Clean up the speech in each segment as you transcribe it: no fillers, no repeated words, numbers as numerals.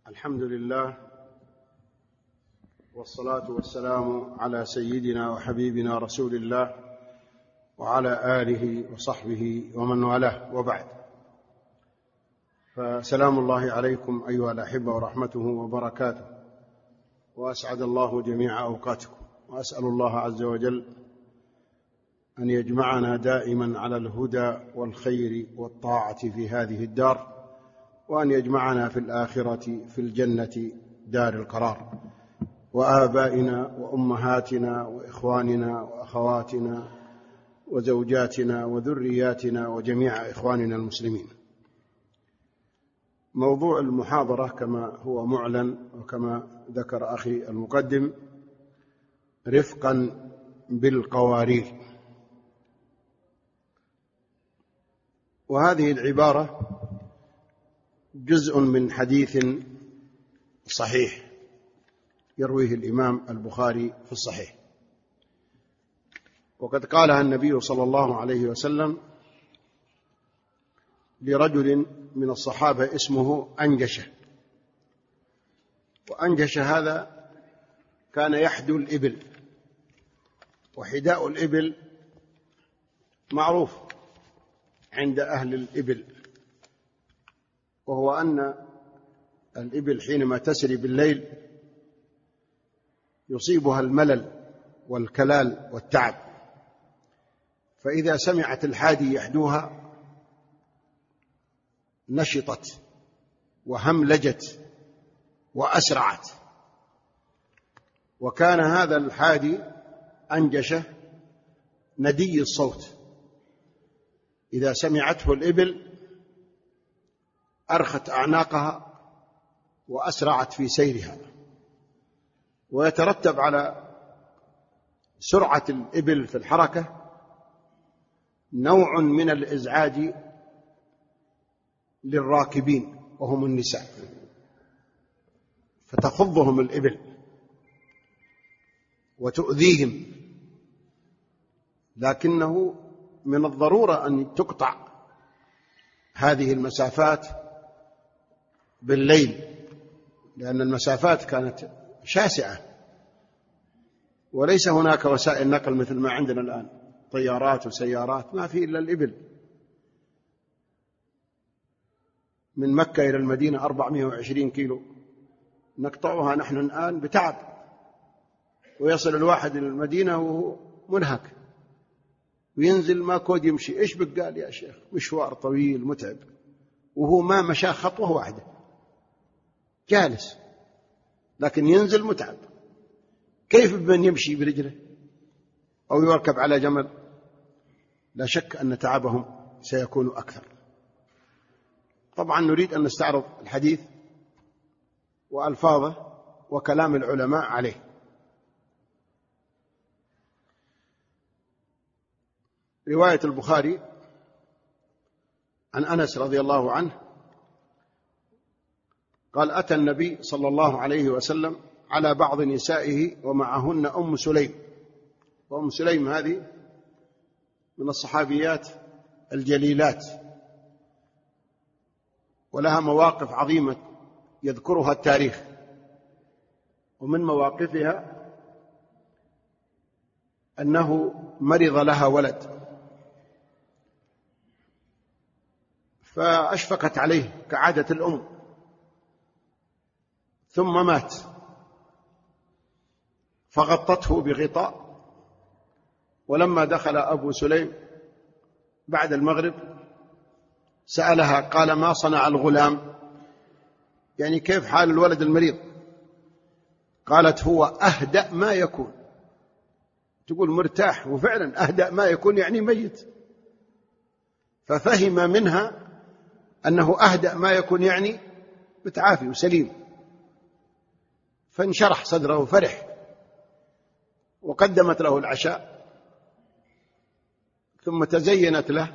الحمد لله والصلاة والسلام على سيدنا وحبيبنا رسول الله وعلى آله وصحبه ومن والاه، وبعد. فسلام الله عليكم أيها الأحبة ورحمته وبركاته، وأسعد الله جميع أوقاتكم، وأسأل الله عز وجل أن يجمعنا دائما على الهدى والخير والطاعة في هذه الدار، وأن يجمعنا في الآخرة في الجنة دار القرار، وآبائنا وأمهاتنا وإخواننا وأخواتنا وزوجاتنا وذرياتنا وجميع إخواننا المسلمين. موضوع المحاضرة كما هو معلن وكما ذكر أخي المقدم: رفقا بالقوارير. وهذه العبارة جزء من حديث صحيح يرويه الإمام البخاري في الصحيح، وقد قالها النبي صلى الله عليه وسلم لرجل من الصحابة اسمه أنجشة. وأنجشة هذا كان يحدو الإبل، وحداء الإبل معروف عند أهل الإبل، وهو أن الإبل حينما تسري بالليل يصيبها الملل والكلال والتعب، فإذا سمعت الحادي يحدوها نشطت وهملجت وأسرعت. وكان هذا الحادي أنجشة ندي الصوت، إذا سمعته الإبل أرخت أعناقها وأسرعت في سيرها. ويترتب على سرعة الإبل في الحركة نوع من الإزعاج للراكبين وهم النساء، فتخضهم الإبل وتؤذيهم، لكنه من الضرورة أن تقطع هذه المسافات بالليل، لأن المسافات كانت شاسعة، وليس هناك وسائل نقل مثل ما عندنا الآن، طيارات وسيارات، ما في إلا الإبل. من مكة إلى المدينة 420 كيلو نقطعها نحن الآن بتعب، ويصل الواحد إلى المدينة وهو منهك، وينزل ما كود يمشي. إيش بك؟ قال يا شيخ مشوار طويل متعب، وهو ما مشى خطوة واحدة، جالس، لكن ينزل متعب. كيف بمن يمشي برجله أو يركب على جمل؟ لا شك أن تعبهم سيكون أكثر. طبعا نريد أن نستعرض الحديث وألفاظه وكلام العلماء عليه. رواية البخاري عن أنس رضي الله عنه قال: أتى النبي صلى الله عليه وسلم على بعض نسائه ومعهن أم سليم. وأم سليم هذه من الصحابيات الجليلات، ولها مواقف عظيمة يذكرها التاريخ. ومن مواقفها أنه مرض لها ولد، فأشفقت عليه كعادة الأم، ثم مات، فغطته بغطاء. ولما دخل أبو سليم بعد المغرب سألها، قال: ما صنع الغلام؟ يعني كيف حال الولد المريض؟ قالت: هو أهدأ ما يكون. تقول مرتاح، وفعلا أهدأ ما يكون يعني ميت. ففهم منها أنه أهدأ ما يكون يعني متعافي وسليم، فانشرح صدره وفرح، وقدمت له العشاء، ثم تزينت له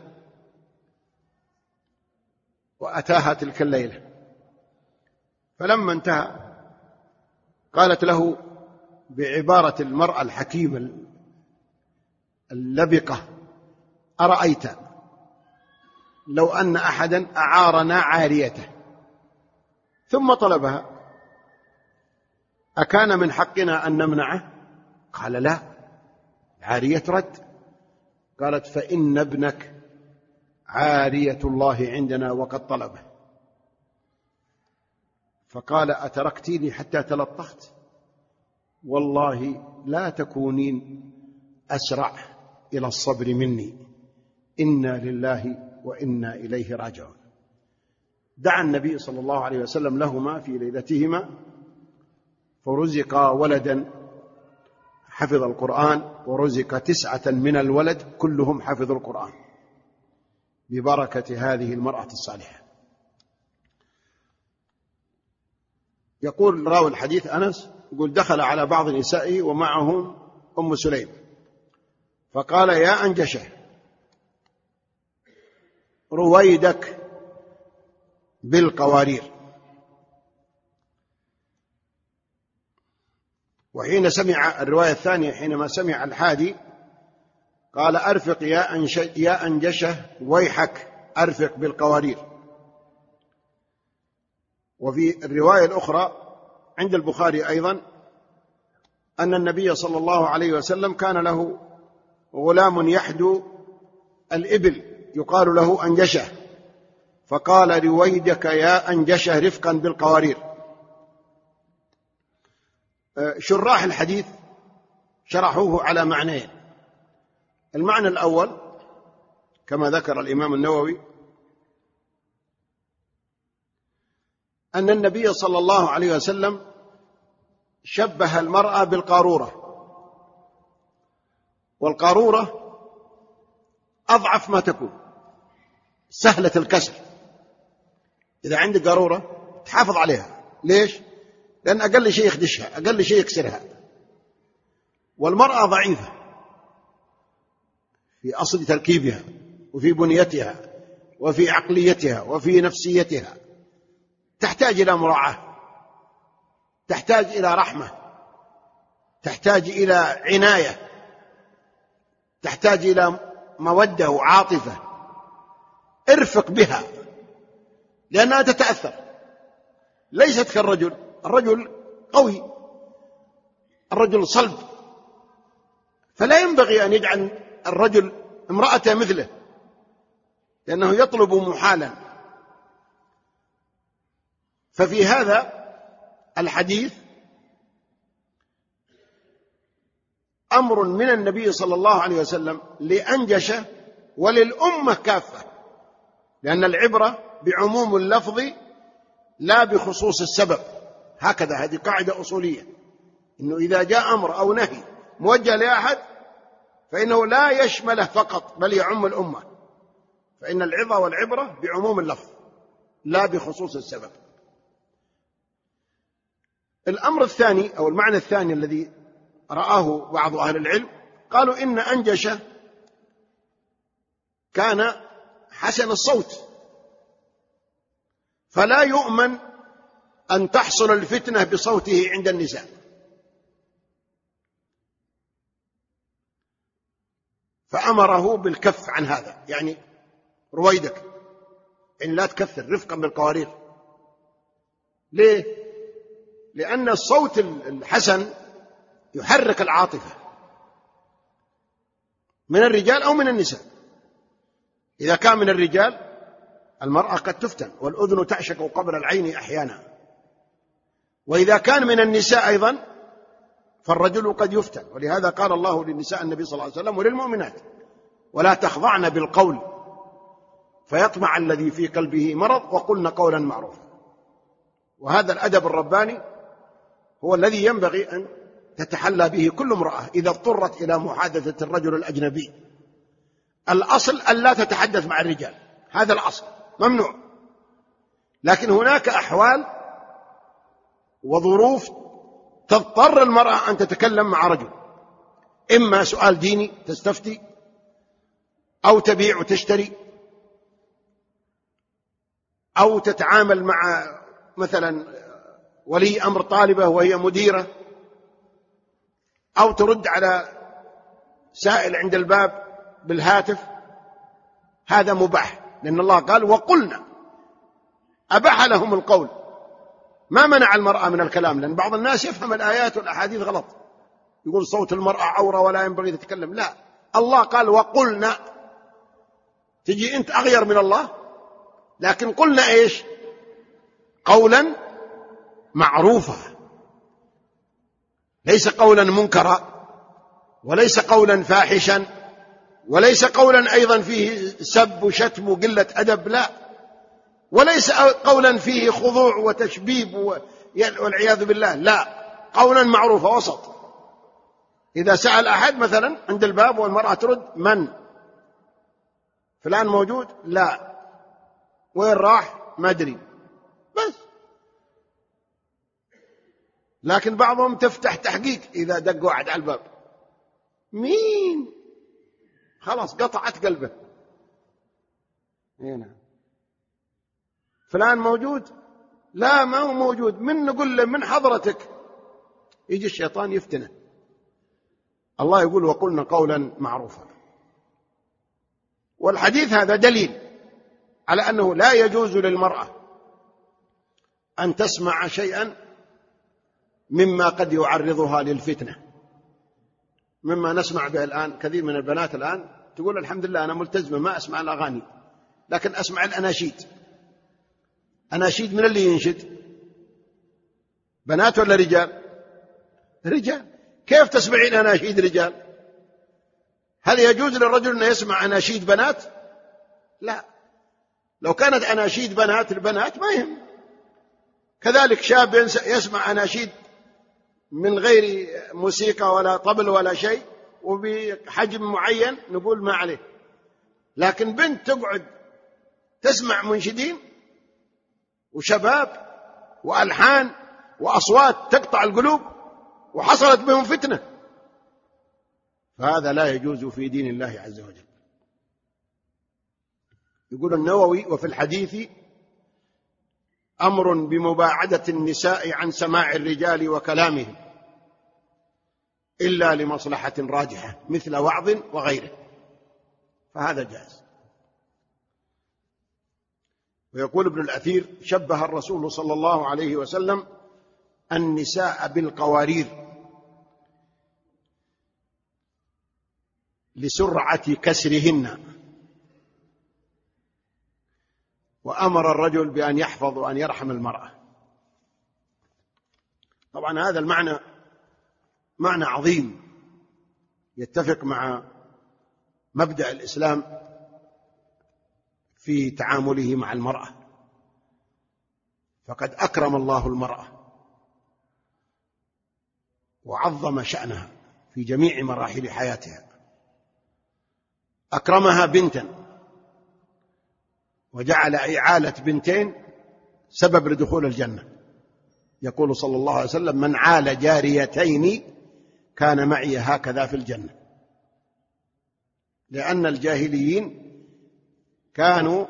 وأتاها تلك الليلة. فلما انتهى قالت له بعبارة المرأة الحكيمة اللبقة: أرأيت لو أن أحدا أعارنا عاريته ثم طلبها، أكان من حقنا أن نمنعه؟ قال لا، عارية رد. قالت فإن ابنك عارية الله عندنا وقد طلبه. فقال أتركتيني حتى تلطخت؟ والله لا تكونين أسرع إلى الصبر مني، إنا لله وإنا إليه راجعون. دعا النبي صلى الله عليه وسلم لهما في ليلتهما، فرزقا ولدا حفظ القرآن، ورزق 9 من الولد كلهم حفظوا القرآن ببركة هذه المرأة الصالحة. يقول راوي الحديث أنس يقول دخل على بعض نسائه ومعهم أم سليم، فقال يا أنجشة رويدك بالقوارير. وحين سمع الرواية الثانية حينما سمع الحادي قال أرفق يا أنجشة ويحك أرفق بالقوارير. وفي الرواية الأخرى عند البخاري أيضا أن النبي صلى الله عليه وسلم كان له غلام يحدو الإبل يقال له أنجشة، فقال رويدك يا أنجشة رفقا بالقوارير. شراح الحديث شرحوه على معنيين. المعنى الأول كما ذكر الإمام النووي أن النبي صلى الله عليه وسلم شبه المرأة بالقارورة، والقارورة أضعف ما تكون، سهلة الكسر. إذا عندك قارورة تحافظ عليها، ليش؟ لأن أقل شيء يخدشها، أقل شيء يكسرها. والمرأة ضعيفة في أصل تركيبها وفي بنيتها وفي عقليتها وفي نفسيتها، تحتاج إلى مراعاة، تحتاج إلى رحمة، تحتاج إلى عناية، تحتاج إلى مودة وعاطفة. ارفق بها لأنها تتأثر، ليست كالرجل. الرجل قوي، الرجل صلب، فلا ينبغي أن يجعل الرجل امرأته مثله، لأنه يطلب محالا. ففي هذا الحديث أمر من النبي صلى الله عليه وسلم لأنجشة وللأمة كافة، لأن العبرة بعموم اللفظ لا بخصوص السبب. هكذا، هذه قاعدة أصولية، إنه إذا جاء أمر أو نهي موجه لأحد فإنه لا يشمله فقط بل يعم الأمة، فإن العظة والعبرة بعموم اللفظ لا بخصوص السبب. الأمر الثاني أو المعنى الثاني الذي رآه بعض أهل العلم، قالوا إن أنجشة كان حسن الصوت، فلا يؤمن أن تحصل الفتنة بصوته عند النساء، فأمره بالكف عن هذا، يعني رويدك، يعني لا تكثر، رفقا بالقوارير. ليه؟ لأن الصوت الحسن يحرك العاطفة من الرجال أو من النساء. إذا كان من الرجال المرأة قد تفتن، والأذن تعشق قبل العين أحيانا. وإذا كان من النساء أيضا فالرجل قد يفتن، ولهذا قال الله للنساء النبي صلى الله عليه وسلم وللمؤمنات ولا تخضعن بالقول فيطمع الذي في قلبه مرض وقلن قولا معروفا. وهذا الأدب الرباني هو الذي ينبغي أن تتحلى به كل امرأة إذا اضطرت إلى محادثة الرجل الأجنبي. الأصل أن لا تتحدث مع الرجال، هذا الأصل ممنوع، لكن هناك أحوال وظروف تضطر المرأة أن تتكلم مع رجل، إما سؤال ديني تستفتي، أو تبيع وتشتري، أو تتعامل مع مثلا ولي أمر طالبة وهي مديرة، أو ترد على سائل عند الباب بالهاتف. هذا مباح، لأن الله قال وقلنا، أباح لهم القول. ما منع المرأة من الكلام، لأن بعض الناس يفهم الآيات والأحاديث غلط، يقول صوت المرأة عورة ولا ينبغي تتكلم. لا، الله قال وقلنا. تجي أنت أغير من الله؟ لكن قلنا إيش؟ قولا معروفا، ليس قولا منكرا، وليس قولا فاحشا، وليس قولا أيضا فيه سب وشتم وقلة أدب، لا، وليس قولا فيه خضوع وتشبيب والعياذ بالله، لا، قولا معروفا وسط. إذا سأل أحد مثلا عند الباب والمرأة ترد من؟ فلان موجود؟ لا. وين راح؟ ما أدري، بس. لكن بعضهم تفتح تحقيق إذا دق واحد على الباب، مين؟ خلاص قطعت قلبه. هنا فلان موجود؟ لا، ما هو موجود. من نقول له من حضرتك؟ يجي الشيطان يفتنه. الله يقول وقلنا قولا معروفا. والحديث هذا دليل على أنه لا يجوز للمرأة أن تسمع شيئا مما قد يعرضها للفتنة، مما نسمع به الآن. كثير من البنات الآن تقول الحمد لله أنا ملتزمة ما أسمع الأغاني، لكن أسمع الأناشيد. أناشيد من اللي ينشد؟ بنات ولا رجال؟ رجال. كيف تسمعين أناشيد رجال؟ هل يجوز للرجل أن يسمع أناشيد بنات؟ لا. لو كانت أناشيد بنات البنات ما يهم. كذلك شاب يسمع أناشيد من غير موسيقى ولا طبل ولا شيء وبحجم معين نقول ما عليه. لكن بنت تقعد تسمع منشدين وشباب وألحان وأصوات تقطع القلوب وحصلت بهم فتنة، فهذا لا يجوز في دين الله عز وجل. يقول النووي وفي الحديث أمر بمباعدة النساء عن سماع الرجال وكلامهم إلا لمصلحة راجحة مثل وعظ وغيره، فهذا جائز. ويقول ابن الأثير شبه الرسول صلى الله عليه وسلم النساء بالقوارير لسرعة كسرهن، وأمر الرجل بأن يحفظ وأن يرحم المرأة. طبعا هذا المعنى معنى عظيم يتفق مع مبدأ الإسلام في تعامله مع المرأة، فقد أكرم الله المرأة وعظم شأنها في جميع مراحل حياتها. أكرمها بنتا وجعل إعالة بنتين سبب لدخول الجنة. يقول صلى الله عليه وسلم من عال جاريتين كان معي هكذا في الجنة. لأن الجاهليين كانوا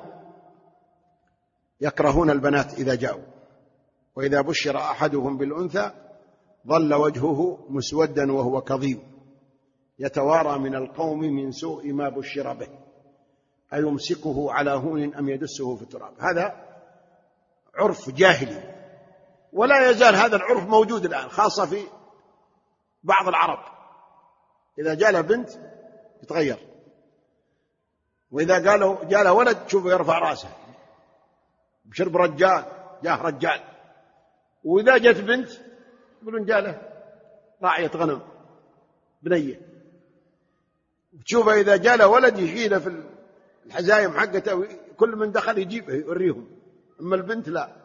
يكرهون البنات إذا جاءوا، وإذا بشر أحدهم بالأنثى ظل وجهه مسودا وهو كظيم يتوارى من القوم من سوء ما بشر به أيمسكه على هون أم يدسه في التراب. هذا عرف جاهلي، ولا يزال هذا العرف موجود الآن، خاصة في بعض العرب. إذا جاء له بنت يتغير، وإذا جاء له ولد تشوفه يرفع راسه بشرب رجال، جاه رجال. وإذا جت بنت يقولون جاء له راعية غنم بنية. وتشوفه إذا جاء له ولد يشيله في الحزايم حقته، كل من دخل يجيبه يوريهم، أما البنت لا.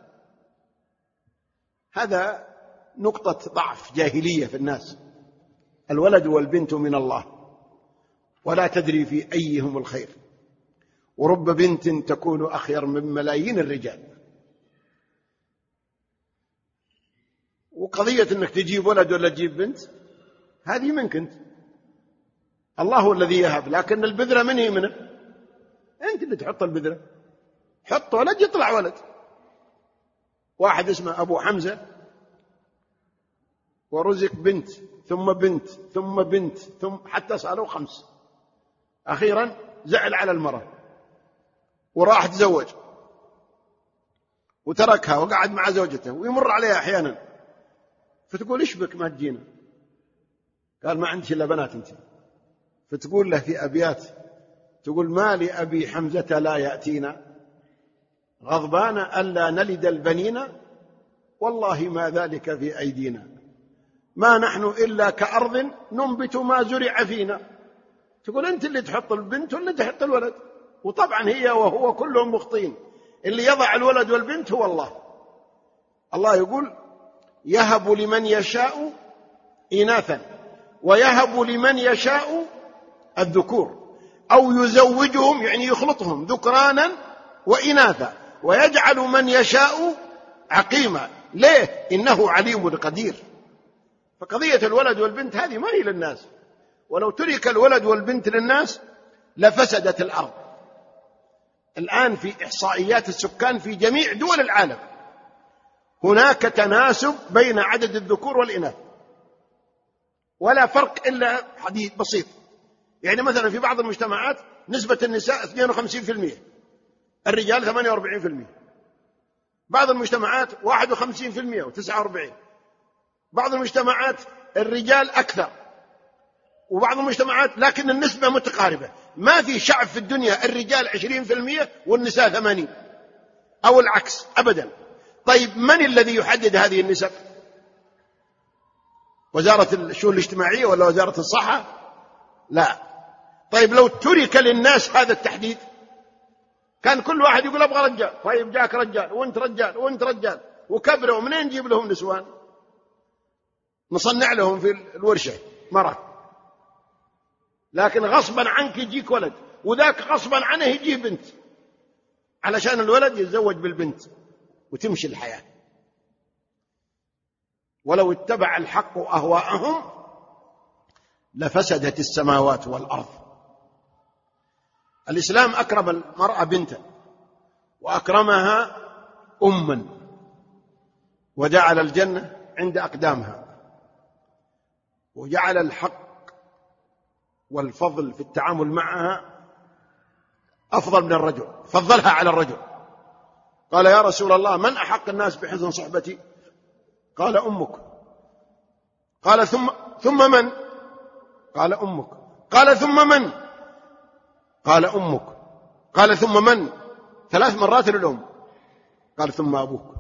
هذا نقطة ضعف جاهلية في الناس. الولد والبنت من الله، ولا تدري في أيهم الخير، ورب بنت تكون أخير من ملايين الرجال. وقضية أنك تجيب ولد ولا تجيب بنت هذه منك أنت، الله هو الذي يهب، لكن البذرة من هي منه؟ أنت اللي تحط البذرة. حط ولد يطلع ولد. واحد اسمه أبو حمزة ورزق بنت ثم بنت ثم بنت ثم حتى صاروا 5. أخيرا زعل على المرأة وراح تزوج، وتركها وقعد مع زوجته ويمر عليها أحيانا، فتقول إيش بك ما تجينا؟ قال ما عندي إلا بنات أنت. فتقول له في أبيات، تقول ما لأبي حمزة لا يأتينا غضبان ألا نلد البنين والله ما ذلك في أيدينا ما نحن إلا كأرض ننبت ما زرع فينا. تقول أنت اللي تحط البنت واللي تحط الولد، وطبعا هي وهو كلهم مخطئين، اللي يضع الولد والبنت هو الله. الله يقول يهب لمن يشاء إناثا ويهب لمن يشاء الذكور أو يزوجهم، يعني يخلطهم ذكرانا وإناثا ويجعل من يشاء عقيما. ليه؟ إنه عليم قدير. فقضية الولد والبنت هذه ما هي للناس، ولو ترك الولد والبنت للناس لفسدت الأرض. الآن في إحصائيات السكان في جميع دول العالم هناك تناسب بين عدد الذكور والإناث، ولا فرق إلا حديث بسيط. يعني مثلا في بعض المجتمعات نسبة النساء 52%، الرجال 48%، بعض المجتمعات 51% و49، بعض المجتمعات الرجال أكثر، وبعض المجتمعات لكن النسبة متقاربة. ما في شعب في الدنيا الرجال 20% والنساء 80 أو العكس أبدا. طيب من الذي يحدد هذه النسب؟ وزارة الشؤون الاجتماعية ولا وزارة الصحة؟ لا. طيب لو ترك للناس هذا التحديد كان كل واحد يقول أبغى رجال، طيب جاك رجال وانت رجال وانت رجال وكبروا، ومنين نجيب لهم نسوان؟ نصنع لهم في الورشة مرة، لكن غصبا عنك يجيك ولد، وذاك غصبا عنه يجيه بنت، علشان الولد يتزوج بالبنت وتمشي الحياة. ولو اتبع الحق أهواءهم لفسدت السماوات والأرض. الإسلام أكرم المرأة بنتا وأكرمها أما، وجعل الجنة عند أقدامها، وجعل الحق والفضل في التعامل معها أفضل من الرجل، فضلها على الرجل. قال يا رسول الله من أحق الناس بحسن صحبتي؟ قال أمك. قال ثم من؟ قال أمك. قال ثم من؟ قال أمك. قال ثم من؟ 3 مرات للأم. قال ثم أبوك.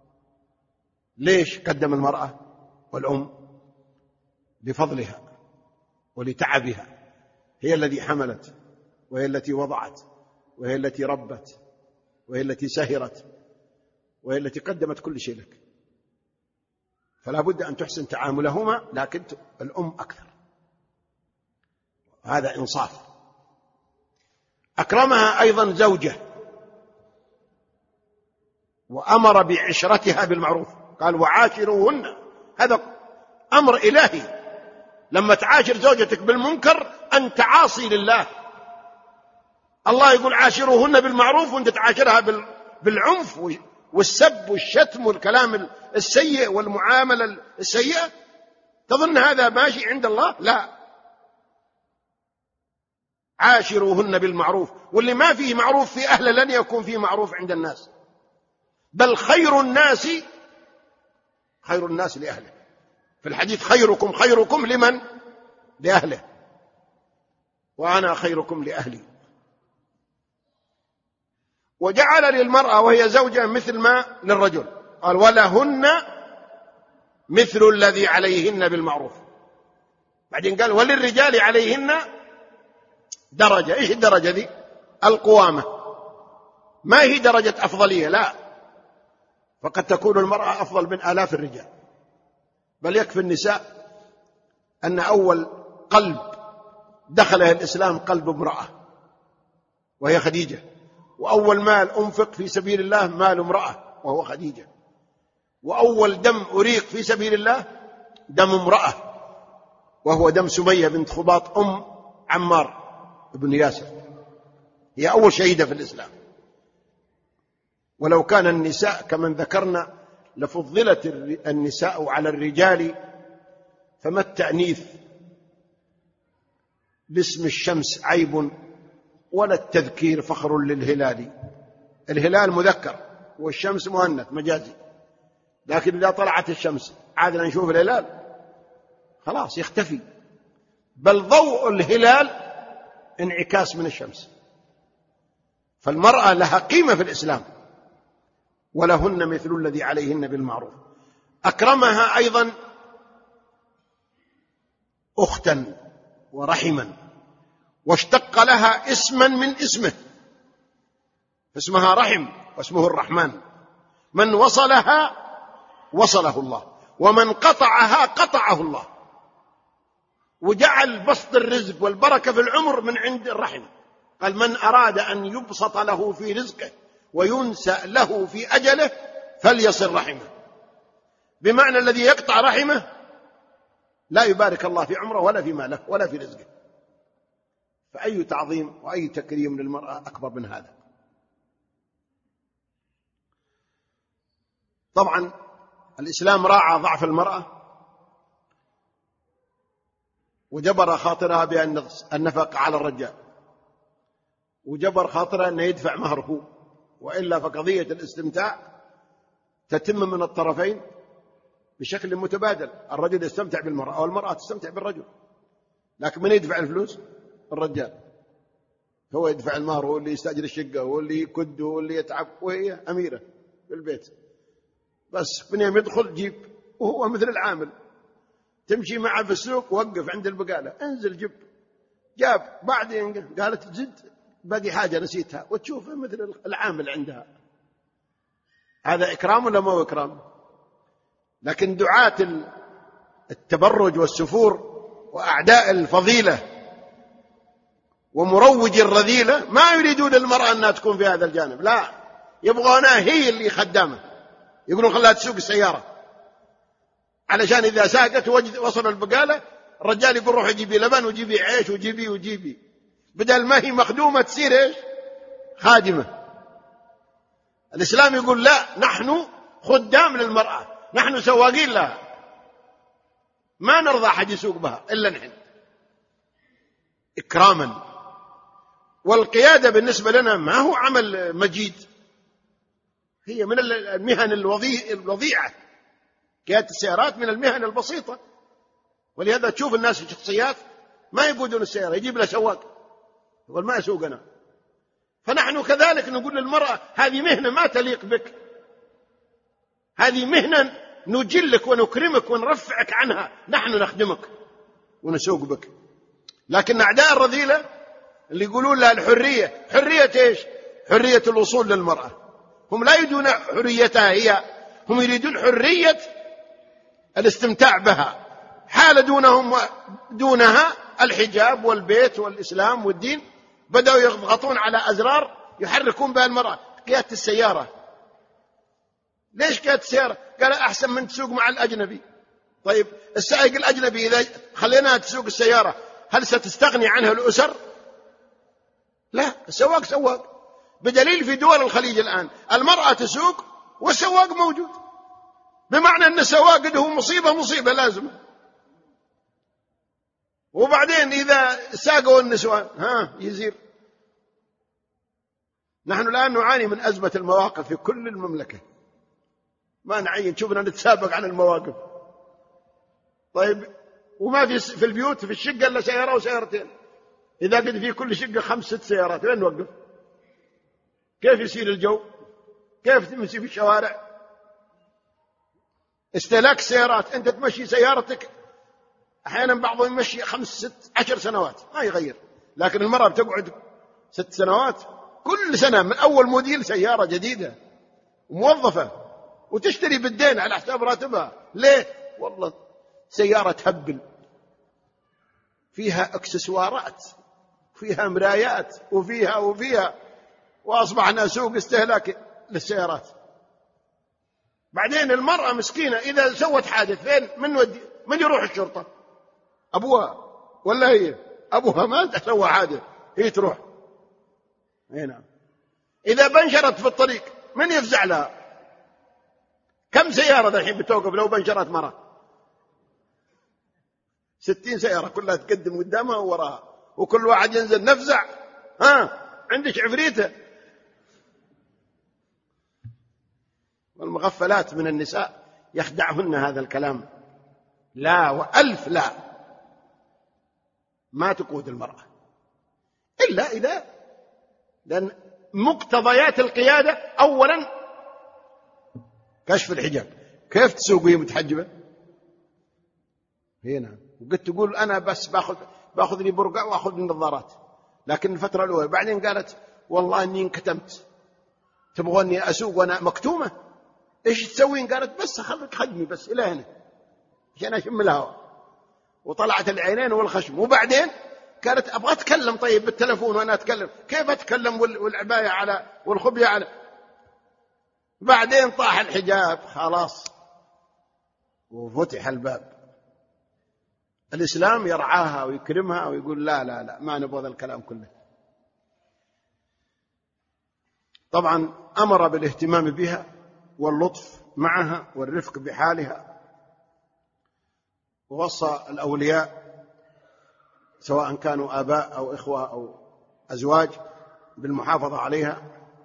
ليش قدم المرأة والأم؟ لفضلها ولتعبها، هي التي حملت، وهي التي وضعت، وهي التي ربت، وهي التي سهرت، وهي التي قدمت كل شيء لك، فلا بد أن تحسن تعاملهما، لكن الأم أكثر. هذا إنصاف. أكرمها أيضا زوجة وأمر بعشرتها بالمعروف، قال وعاشروهن، هذا أمر إلهي. لما تعاشر زوجتك بالمنكر أنت عاصي لله. الله يقول عاشروهن بالمعروف، وأنت تعاشرها بالعنف والسب والشتم والكلام السيء والمعاملة السيئة. تظن هذا ماشي عند الله؟ لا. عاشروهن بالمعروف، واللي ما فيه معروف في أهله لن يكون فيه معروف عند الناس. بل خير الناس لأهله. في الحديث خيركم خيركم لمن؟ لأهله، وأنا خيركم لأهلي. وجعل للمرأة وهي زوجة مثل ما للرجل، قال ولهن مثل الذي عليهن بالمعروف. بعدين قال وللرجال عليهن درجة. إيش الدرجة ذي؟ القوامة. ما هي درجة أفضلية، لا، فقد تكون المرأة أفضل من آلاف الرجال. بل يكفي النساء أن أول قلب دخله الإسلام قلب امرأة وهي خديجة، وأول مال أنفق في سبيل الله مال امرأة وهو خديجة، وأول دم أريق في سبيل الله دم امرأة وهو دم سمية بنت خباط أم عمار بن ياسر، هي أول شهيدة في الإسلام. ولو كان النساء كمن ذكرنا لفضلت النساء على الرجال، فما التأنيث باسم الشمس عيب ولا التذكير فخر للهلال. الهلال مذكر والشمس مؤنث مجازي، لكن إذا طلعت الشمس عادنا نشوف الهلال خلاص يختفي، بل ضوء الهلال انعكاس من الشمس. فالمرأة لها قيمة في الإسلام، ولهن مثل الذي عليهن بالمعروف. أكرمها أيضا أختا ورحما، واشتق لها اسما من اسمه، اسمها رحم واسمه الرحمن. من وصلها وصله الله، ومن قطعها قطعه الله. وجعل بسط الرزق والبركة في العمر من عند الرحم. قال من أراد أن يبسط له في رزقه وينسأ له في أجله فليصل رحمه، بمعنى الذي يقطع رحمه لا يبارك الله في عمره ولا في ماله ولا في رزقه. فأي تعظيم وأي تكريم للمرأة أكبر من هذا؟ طبعا الإسلام راعى ضعف المرأة وجبر خاطرها بأن النفق على الرجال، وجبر خاطرها أن يدفع مهره، وإلا فقضية الاستمتاع تتم من الطرفين بشكل متبادل. الرجل يستمتع بالمرأة والمرأة تستمتع بالرجل، لكن من يدفع الفلوس؟ الرجال. هو يدفع المهر، هو اللي يستأجر الشقة، هو اللي يكد، هو اللي يتعب، وهي أميرة في البيت، بس من يوم يدخل جيب، وهو مثل العامل تمشي معه في السوق، وقف عند البقالة انزل جيب، جاب بعدين قالت زد باقي حاجة نسيتها، وتشوفه مثل العامل عندها. هذا إكرام ولا ما هو إكرام؟ لكن دعاة التبرج والسفور وأعداء الفضيلة ومروج الرذيلة ما يريدون المرأة أنها تكون في هذا الجانب، لا، يبغونها هي اللي خدامة. يقولون خلاها تسوق السيارة، علشان إذا ساقت وصل البقالة الرجال يقول روح جيبي لبن وجيبي عيش وجيبي، بدل ما هي مخدومة تصير إيش؟ خادمة. الإسلام يقول لا، نحن خدام للمرأة، نحن سواقين لها، ما نرضى أحد يسوق بها إلا نحن إكراما. والقيادة بالنسبة لنا ما هو عمل مجيد، هي من المهن الوضيعة. قيادة السيارات من المهن البسيطة، ولهذا تشوف الناس في شخصيات ما يقودون السيارة، يجيب له سواق يقول ما أسوق أنا. فنحن كذلك نقول للمرأة هذه مهنة ما تليق بك، هذه مهنة نجلك ونكرمك ونرفعك عنها، نحن نخدمك ونسوق بك. لكن أعداء الرذيلة اللي يقولون لها الحرية، حرية إيش؟ حرية الوصول للمرأة. هم لا يريدون حريتها هي، هم يريدون حرية الاستمتاع بها. حال دونها الحجاب والبيت والإسلام والدين، بدأوا يضغطون على أزرار يحركون بها المرأة. قيادة السيارة، ليش قيادة السيارة؟ قال أحسن من تسوق مع الأجنبي. طيب السائق الأجنبي إذا خليناها تسوق السيارة هل ستستغني عنها الأسر؟ لا، السواق سواق. بدليل في دول الخليج الآن المرأة تسوق والسواق موجود، بمعنى أن السواق هو مصيبة لازمة. وبعدين إذا ساقوا النسوان يزير. نحن الآن نعاني من أزمة المواقف في كل المملكة، ما نعين، شوفنا نتسابق عن المواقف. طيب وما في البيوت في الشقة إلا سيارة وسيارتين، إذا قد في كل شقة 5-6 سيارات وين نوقف؟ كيف يصير الجو؟ كيف تمشي في الشوارع؟ استهلاك السيارات، أنت تمشي سيارتك أحيانا بعضهم يمشي 5-6-10 سنوات ما يغير، لكن المرأة بتقعد 6 سنوات، كل سنة من أول موديل سيارة جديدة موظفة، وتشتري بالدين على حساب راتبها. ليه؟ والله سيارة تهبل، فيها اكسسوارات، فيها مرايات، وفيها، وأصبحنا سوق استهلاك للسيارات. بعدين المرأة مسكينة إذا سوت حادث فين؟ من يروح الشرطة؟ أبوها ولا هي؟ أبوها ما سوى حادث، هي تروح. نعم. إذا بنشرت في الطريق من يفزع لها؟ كم سيارة الحين بتوقف لو بنشرت مرة؟ 60 سيارة كلها تقدم قدامها ووراها، وكل واحد ينزل نفزع. عندك عفريته. والمغفلات من النساء يخدعهن هذا الكلام. لا وألف لا، ما تقود المرأة إلا إذا، لأن مقتضيات القيادة أولا كشف الحجاب. كيف تسوق وهي متحجبة؟ هنا وقلت تقول أنا بس باخذ لي برقع وأخذ لي نظارات، لكن الفترة الأولى. بعدين قالت والله إني انكتمت، تبغوني أسوق وأنا مكتومة؟ إيش تسوين؟ قالت بس أخليك خدمي بس إلى هنا عشان أشم الهواء، وطلعت العينين والخشم. وبعدين قالت أبغى أتكلم طيب بالتلفون وأنا أتكلم. كيف أتكلم والعباية على والخبية على؟ بعدين طاح الحجاب خلاص وفتح الباب. الإسلام يرعاها ويكرمها ويقول لا لا لا، ما نبغى هذا الكلام كله. طبعا أمر بالاهتمام بها واللطف معها والرفق بحالها، ووصى الأولياء سواء كانوا آباء أو إخوة أو أزواج بالمحافظة عليها.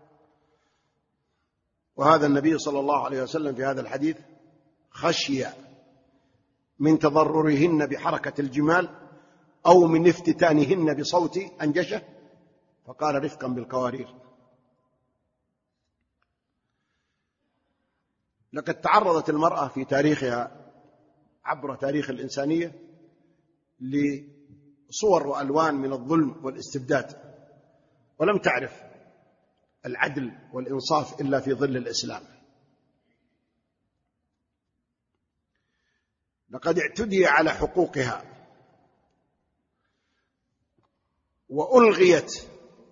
وهذا النبي صلى الله عليه وسلم في هذا الحديث خشي من تضررهن بحركة الجمال أو من افتتانهن بصوت أنجشة، فقال رفقا بالقوارير. لقد تعرضت المرأة في تاريخها عبر تاريخ الإنسانية لصور وألوان من الظلم والاستبداد، ولم تعرف العدل والإنصاف إلا في ظل الإسلام. لقد اعتدي على حقوقها وألغيت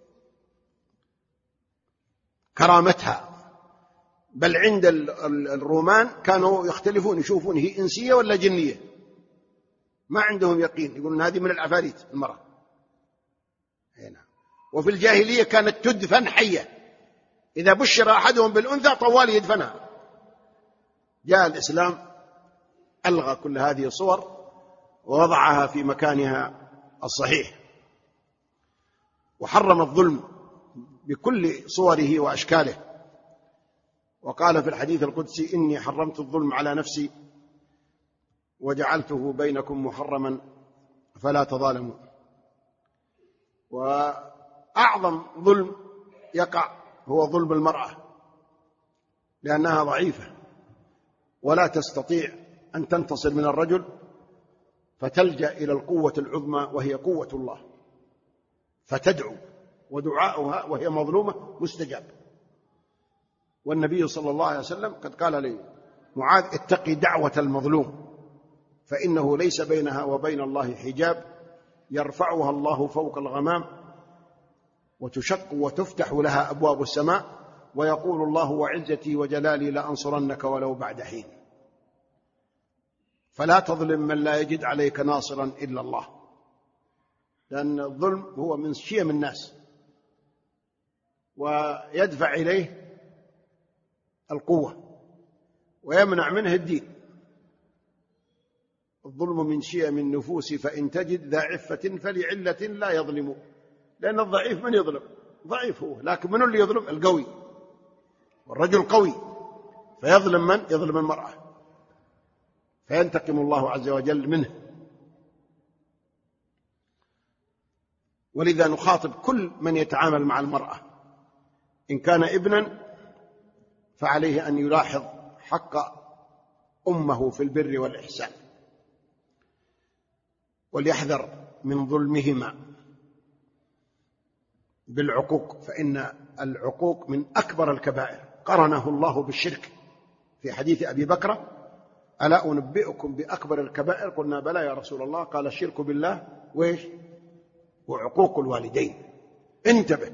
كرامتها، بل عند الرومان كانوا يختلفون يشوفون هي إنسية ولا جنية، ما عندهم يقين، يقولون هذه من العفاريت المرأة هنا. وفي الجاهلية كانت تدفن حية، إذا بشر أحدهم بالأنثى طوال يدفنها. جاء الإسلام ألغى كل هذه الصور ووضعها في مكانها الصحيح، وحرم الظلم بكل صوره وأشكاله. وقال في الحديث القدسي إني حرمت الظلم على نفسي وجعلته بينكم محرما فلا تظالموا. وأعظم ظلم يقع هو ظلم المرأة، لأنها ضعيفة ولا تستطيع أن تنتصر من الرجل، فتلجأ إلى القوة العظمى وهي قوة الله، فتدعو، ودعاؤها وهي مظلومة مستجاب. والنبي صلى الله عليه وسلم قد قال لي معاذ اتقي دعوة المظلوم فإنه ليس بينها وبين الله حجاب يرفعها الله فوق الغمام وتشق وتفتح لها أبواب السماء ويقول الله وعزتي وجلالي لأنصرنك ولو بعد حين. فلا تظلم من لا يجد عليك ناصرا إلا الله، لأن الظلم هو من شيم الناس ويدفع إليه القوة ويمنع منه الدين. الظلم من شيم النفوس فإن تجد ذا عفة فلعلة لا يظلم، لأن الضعيف من يظلم؟ ضعيف هو، لكن من اللي يظلم؟ القوي. والرجل قوي فيظلم من؟ يظلم المرأة، فينتقم الله عز وجل منه. ولذا نخاطب كل من يتعامل مع المرأة، إن كان ابنا فعليه أن يلاحظ حق أمه في البر والإحسان، وليحذر من ظلمهما بالعقوق، فإن العقوق من أكبر الكبائر، قرنه الله بالشرك في حديث أبي بكر ألا أنبئكم بأكبر الكبائر؟ قلنا بلى يا رسول الله، قال الشرك بالله وإيش؟ وعقوق الوالدين. انتبه.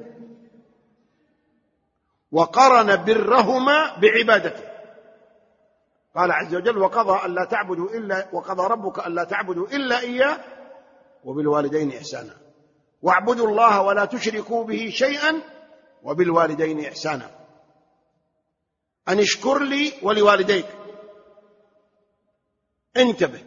وقرن برهما بعبادته، قال عز وجل وقضى ربك ألا تعبدوا إلا إياه وبالوالدين إحسانا واعبدوا الله ولا تشركوا به شيئا وبالوالدين إحسانا أن اشكر لي ولوالديك. انتبه.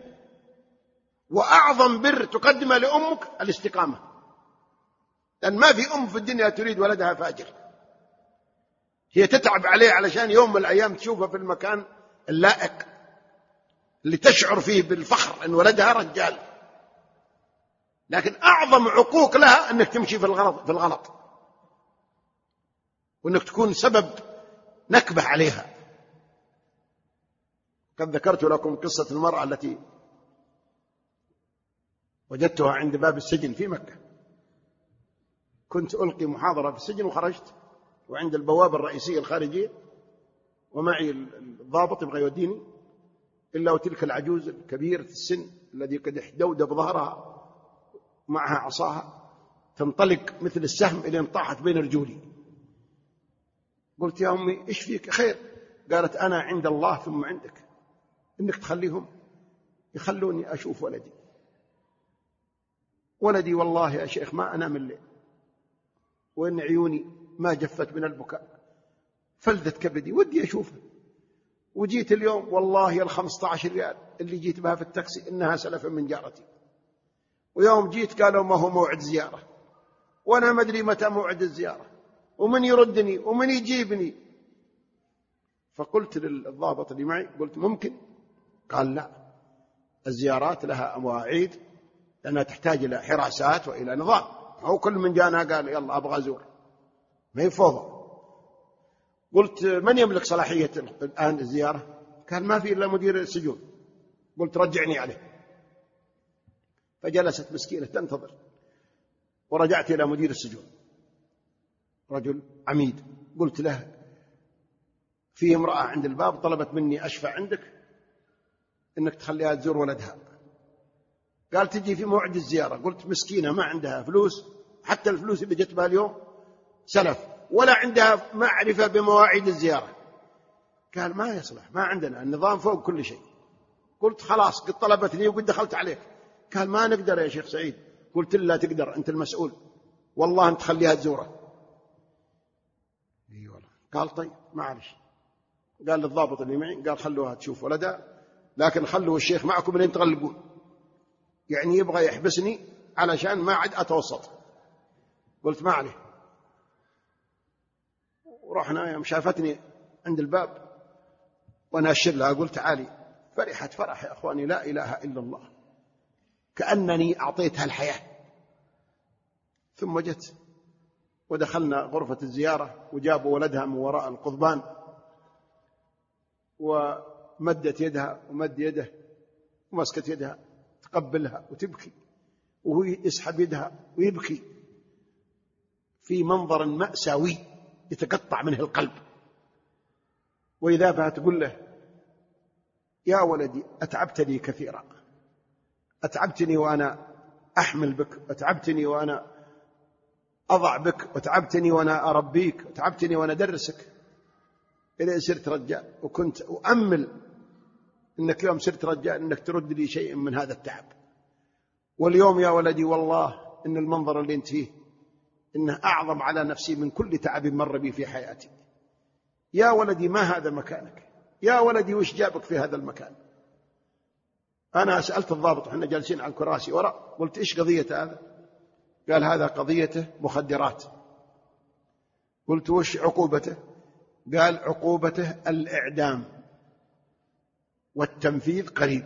وأعظم بر تقدم لأمك الاستقامة، لأن ما في أم في الدنيا تريد ولدها فاجر، هي تتعب عليه علشان يوم من الأيام تشوفه في المكان اللائق اللي تشعر فيه بالفخر أن ولدها رجال. لكن أعظم عقوق لها أنك تمشي في الغلط وأنك تكون سبب نكبة عليها. قد ذكرت لكم قصة المرأة التي وجدتها عند باب السجن في مكة. كنت ألقي محاضرة في السجن وخرجت، وعند البوابة الرئيسية الخارجية ومعي الضابط يبغى يوديني، إلا وتلك العجوز الكبيرة السن الذي قد احدود بظهرها معها عصاها تنطلق مثل السهم إلى طاحت بين رجولي. قلت يا أمي إيش فيك خير؟ قالت أنا عند الله ثم عندك، إنك تخليهم يخلوني أشوف ولدي والله يا شيخ ما أنام الليل، وإن عيوني ما جفت من البكاء، فلذت كبدي ودي أشوفه. وجيت اليوم والله 15 ريال اللي جيت بها في التاكسي إنها سلفا من جارتي، ويوم جيت قالوا ما هو موعد زيارة، وأنا ما أدري متى موعد الزيارة، ومن يردني ومن يجيبني. فقلت للضابط اللي معي قلت ممكن؟ قال لا، الزيارات لها مواعيد لأنها تحتاج إلى حراسات وإلى نظام، هو كل من جانا قال يلا أبغى أزور، ما هي فوضى. قلت من يملك صلاحية الآن الزيارة؟ قال ما في إلا مدير السجون. قلت رجعني عليه. فجلست مسكينة تنتظر، ورجعت إلى مدير السجون رجل عميد. قلت له في امرأة عند الباب طلبت مني أشفع عندك إنك تخليها تزور ولدها. قال تجي في موعد الزيارة. قلت مسكينة ما عندها فلوس، حتى الفلوس اللي جت بها اليوم سلف، ولا عندها معرفة بمواعيد الزيارة. قال ما يصلح، ما عندنا، النظام فوق كل شيء. قلت خلاص قد طلبتني وقد دخلت عليك. قال ما نقدر يا شيخ سعيد. قلت لا تقدر، أنت المسؤول، والله أنت خليها تزوره. اي والله. قال طيب معلش. قال للضابط اللي معي قال خلوها تشوف ولدها، لكن خلوا الشيخ معكم لين تغلقون، يعني يبغى يحبسني علشان ما عاد أتوسط. قلت ما عليه. ورحنا يوم شافتني عند الباب وأنا أشر لها قلت تعالي، فرحت فرح يا أخواني لا إله إلا الله، كأنني أعطيتها الحياة. ثم جت ودخلنا غرفة الزيارة وجابوا ولدها من وراء القضبان، ومدت يدها ومد يده ومسكت يدها تقبلها وتبكي، وهو يسحب يدها ويبكي في منظر مأساوي يتقطع منه القلب. وإذا بها تقول له يا ولدي أتعبتني كثيرا، أتعبتني وأنا أحمل بك، أتعبتني وأنا أضع بك، وتعبتني وأنا أربيك، وتعبتني وأنا أدرسك، إلى صرت رجال، وكنت أؤمل إنك يوم صرت رجال إنك ترد لي شيء من هذا التعب. واليوم يا ولدي والله إن المنظر اللي أنت فيه إنه أعظم على نفسي من كل تعب مر بي في حياتي. يا ولدي ما هذا مكانك، يا ولدي وش جابك في هذا المكان؟ أنا سألت الضابط وحنا جالسين على الكراسي وراء، قلت إيش قضية هذا؟ قال هذا قضيته مخدرات. قلت وش عقوبته؟ قال عقوبته الإعدام والتنفيذ قريب.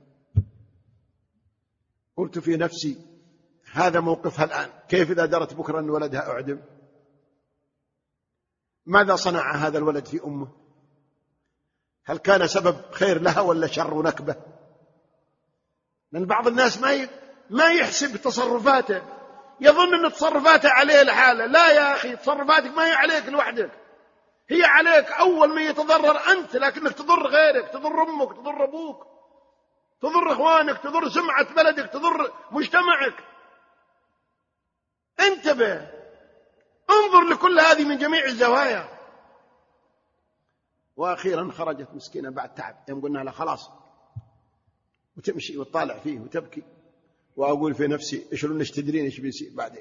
قلت في نفسي هذا موقفها الآن، كيف إذا درت بكرة أن ولدها أعدم؟ ماذا صنع هذا الولد في أمه؟ هل كان سبب خير لها ولا شر ونكبة؟ لأن بعض الناس ما يحسب تصرفاته، يظن أن تصرفاته عليه الحالة. لا يا أخي، تصرفاتك ما هي عليك لوحدك، هي عليك أول ما يتضرر أنت، لكنك تضر غيرك، تضر أمك، تضر أبوك، تضر إخوانك، تضر سمعة بلدك، تضر مجتمعك. انتبه، انظر لكل هذه من جميع الزوايا. وأخيرا خرجت مسكينة بعد تعب، يوم قلنا لها خلاص، وتمشي وتطالع فيه وتبكي، وأقول في نفسي إيش لنش تدرين إيش بيصير بعدين.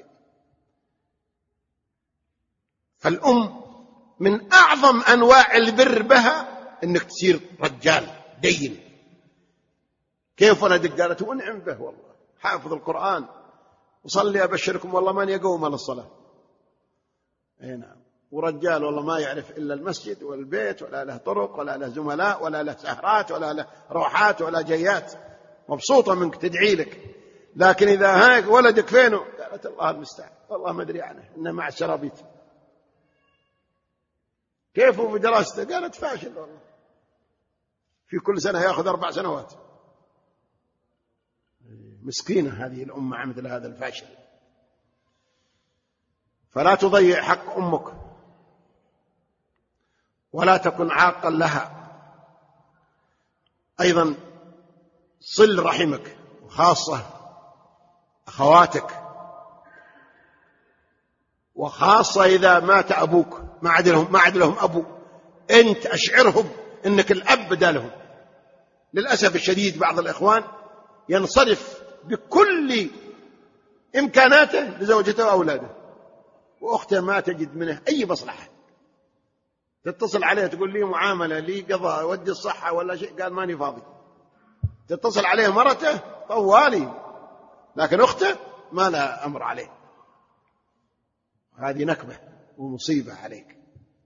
فالأم من أعظم أنواع البر بها إنك تصير رجال دين. كيف ولدك؟ قالت وانعم به والله، حافظ القرآن وصلي أبشركم والله ماني أقوم على الصلاة. أي نعم، ورجال والله ما يعرف إلا المسجد والبيت، ولا له طرق ولا له زملاء ولا له سهرات ولا له روحات ولا جيات، مبسوطة منك تدعي لك. لكن إذا هيك ولدك فينه؟ قالت الله المستعان، والله ما أدري عنه، إنه مع الشرابيط. كيف في دراسته؟ قالت فاشل والله، في كل سنة يأخذ 4 سنوات. مسكينة هذه الأمة عن مثل هذا الفاشل. فلا تضيع حق أمك ولا تكن عاقا لها. أيضا صل رحمك، وخاصة أخواتك، وخاصة إذا مات أبوك ما عاد لهم أبو، أنت أشعرهم أنك الأب بدالهم. للأسف الشديد بعض الإخوان ينصرف بكل إمكاناته لزوجته وأولاده، وأخته ما تجد منه أي مصلحة. تتصل عليه تقول لي معاملة، لي قضاء، ودي الصحة ولا شيء، قال ماني فاضي. تتصل عليه مرته طوالي، لكن أخته ما لها أمر عليه. هذه نكبة ومصيبة عليك.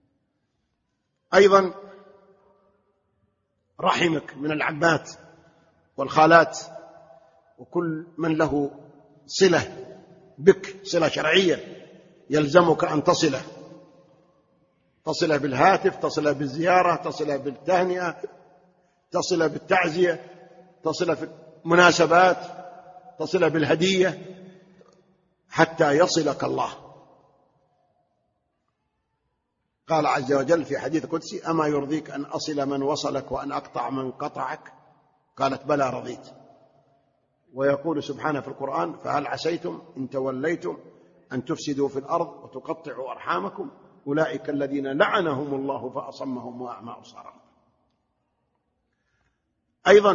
أيضا رحمك من العمات والخالات وكل من له صلة بك، صلة شرعية يلزمك أن تصله بالهاتف، تصله بالزيارة، تصله بالتهنئة، تصله بالتعزية، تصله في المناسبات، تصله بالهدية، حتى يصلك الله. قال عز وجل في حديث قدسي: أما يرضيك أن أصل من وصلك وأن أقطع من قطعك؟ قالت: بلى رضيت. ويقول سبحانه في القرآن: فهل عسيتم إن توليتم أن تفسدوا في الأرض وتقطعوا أرحامكم أولئك الذين لعنهم الله فأصمهم وأعمى أبصارهم. أيضا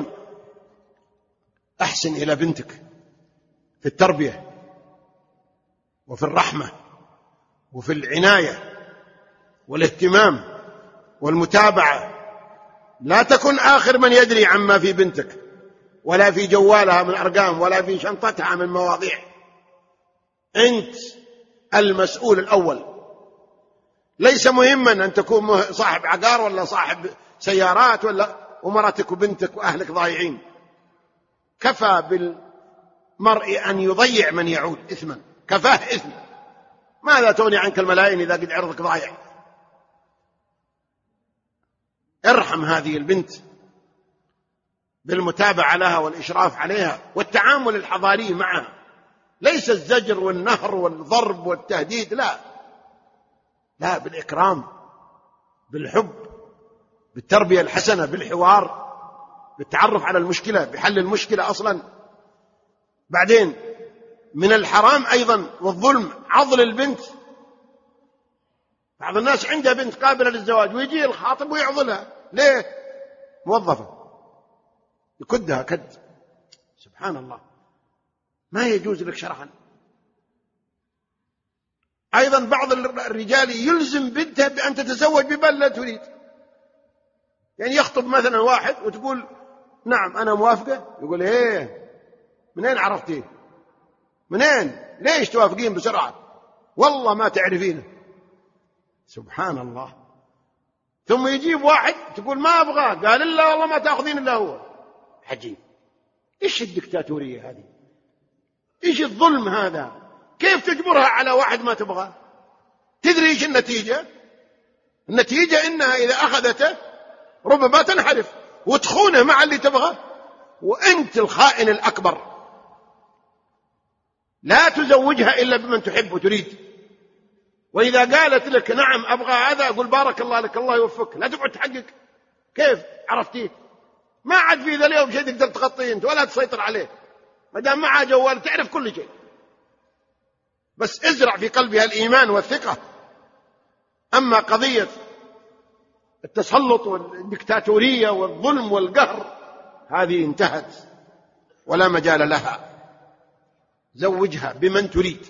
أحسن إلى بنتك في التربية وفي الرحمة وفي العناية والاهتمام والمتابعة. لا تكن آخر من يدري عما في بنتك، ولا في جوالها من أرقام، ولا في شنطتها من مواضيع. أنت المسؤول الأول. ليس مهما أن تكون صاحب عقار ولا صاحب سيارات ومرتك وبنتك وأهلك ضايعين. كفى بالمرء أن يضيع من يعود إثما، كفاه إثم. ماذا تغني عنك الملايين إذا قد عرضك ضايع؟ ارحم هذه البنت بالمتابعة لها والإشراف عليها والتعامل الحضاري معها، ليس الزجر والنهر والضرب والتهديد، لا، بالإكرام، بالحب، بالتربية الحسنة، بالحوار، بالتعرف على المشكلة، بحل المشكلة أصلا. بعدين من الحرام أيضا والظلم عضل البنت. بعض الناس عنده بنت قابلة للزواج ويجي الخاطب ويعضلها. ليه؟ موظفة، يكدها كد. سبحان الله، ما يجوز لك شرعا. أيضا بعض الرجال يلزم بنته بأن تتزوج بمن لا تريد. يعني يخطب مثلا واحد وتقول نعم أنا موافقة، يقول إيه منين عرفتيه؟ منين؟ ليش توافقين بسرعة؟ والله ما تعرفينه. سبحان الله. ثم يجيب واحد تقول ما أبغاه، قال إلا والله ما تأخذين إلا هو. عجيب. إيش الدكتاتورية هذه؟ إيش الظلم هذا؟ كيف تجبرها على واحد ما تبغاه؟ تدري إيش النتيجة؟ النتيجة إنها إذا أخذته ربما تنحرف وتخونه مع اللي تبغاه، وأنت الخائن الأكبر. لا تزوجها إلا بمن تحب وتريد. وإذا قالت لك نعم أبغى هذا، أقول بارك الله لك، الله يوفقك. لا تقعد تحقق كيف عرفتيه. ما عاد في ذا اليوم شيء تقدر تغطيه أنت ولا تسيطر عليه، ما دام معها جوال تعرف كل شيء. بس ازرع في قلبها الإيمان والثقة. أما قضية التسلط والدكتاتورية والظلم والقهر هذه انتهت ولا مجال لها. زوجها بمن تريد،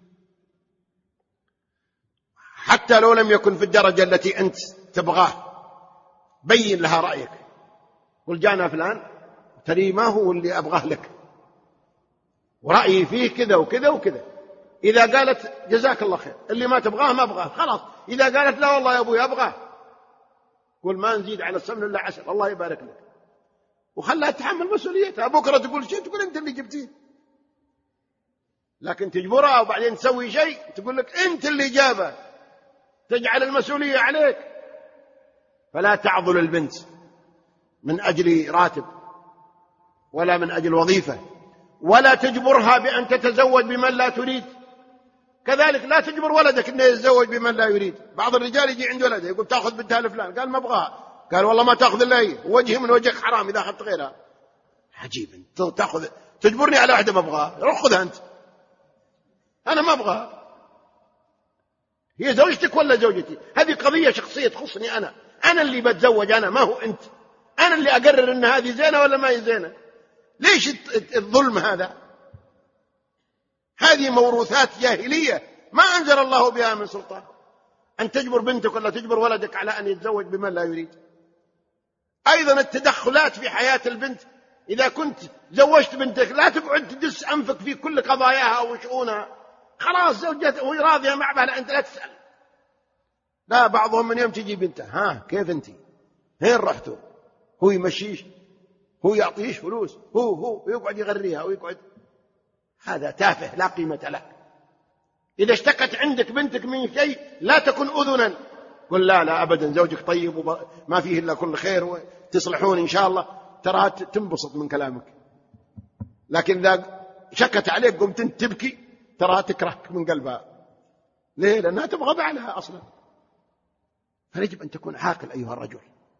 حتى لو لم يكن في الدرجة التي أنت تبغاه. بين لها رأيك، قل جانا فلان ترى ما هو اللي أبغاه لك، ورأيي فيه كذا وكذا وكذا. إذا قالت جزاك الله خير، اللي ما تبغاه ما أبغاه خلاص. إذا قالت لا والله يا أبوي أبغاه، قل ما نزيد على السمن إلا 10، الله يبارك لك، وخلها تتحمل مسؤوليتها. بكرة تقول شيء تقول أنت اللي جبتيه، لكن تجبرها وبعدين تسوي شيء تقول لك أنت اللي جابه، تجعل المسؤولية عليك. فلا تعضل البنت من أجل راتب ولا من أجل وظيفة، ولا تجبرها بأن تتزوج بمن لا تريد. كذلك لا تجبر ولدك أنه يتزوج بمن لا يريد. بعض الرجال يجي عند ولده يقول تأخذ بنتها لفلان، قال ما أبغاها، قال والله ما تأخذ إلا هي، وجهي من وجهك حرام إذا أخذت غيرها. عجيب، تأخذ تجبرني على واحدة ما أبغاها، روح خذها أنت، أنا ما أبغاها. هي زوجتك ولا زوجتي؟ هذه قضية شخصية تخصني أنا اللي بتزوج، أنا ما هو أنت. أنا اللي أقرر أن هذه زينة ولا ما هي زينة. ليش الظلم هذا؟ هذه موروثات جاهلية ما أنزل الله بها من سلطان. أن تجبر بنتك ولا تجبر ولدك على أن يتزوج بمن لا يريد. أيضا التدخلات في حياة البنت، إذا كنت زوجت بنتك لا تقعد تدس أنفك في كل قضاياها وشؤونها. خلاص زوجتها وهي راضية مع بها، أنت لا تسأل. لا، بعضهم من يوم تجي بنته، ها كيف أنت، هين رحتوا، هو يمشيش، هو يعطيش فلوس، هو يقعد يغريها ويقعد. هذا تافه لا قيمة له. إذا اشتكت عندك بنتك من شيء لا تكن أذنا، قل لا أبدا زوجك طيب وما فيه إلا كل خير وتصلحون إن شاء الله، ترى تنبسط من كلامك. لكن إذا شكت عليك قمت انت تبكي، ترى تكرهك من قلبها. ليه؟ لأنها تبغى بعلها أصلا. فيجب أن تكون عاقل أيها الرجل.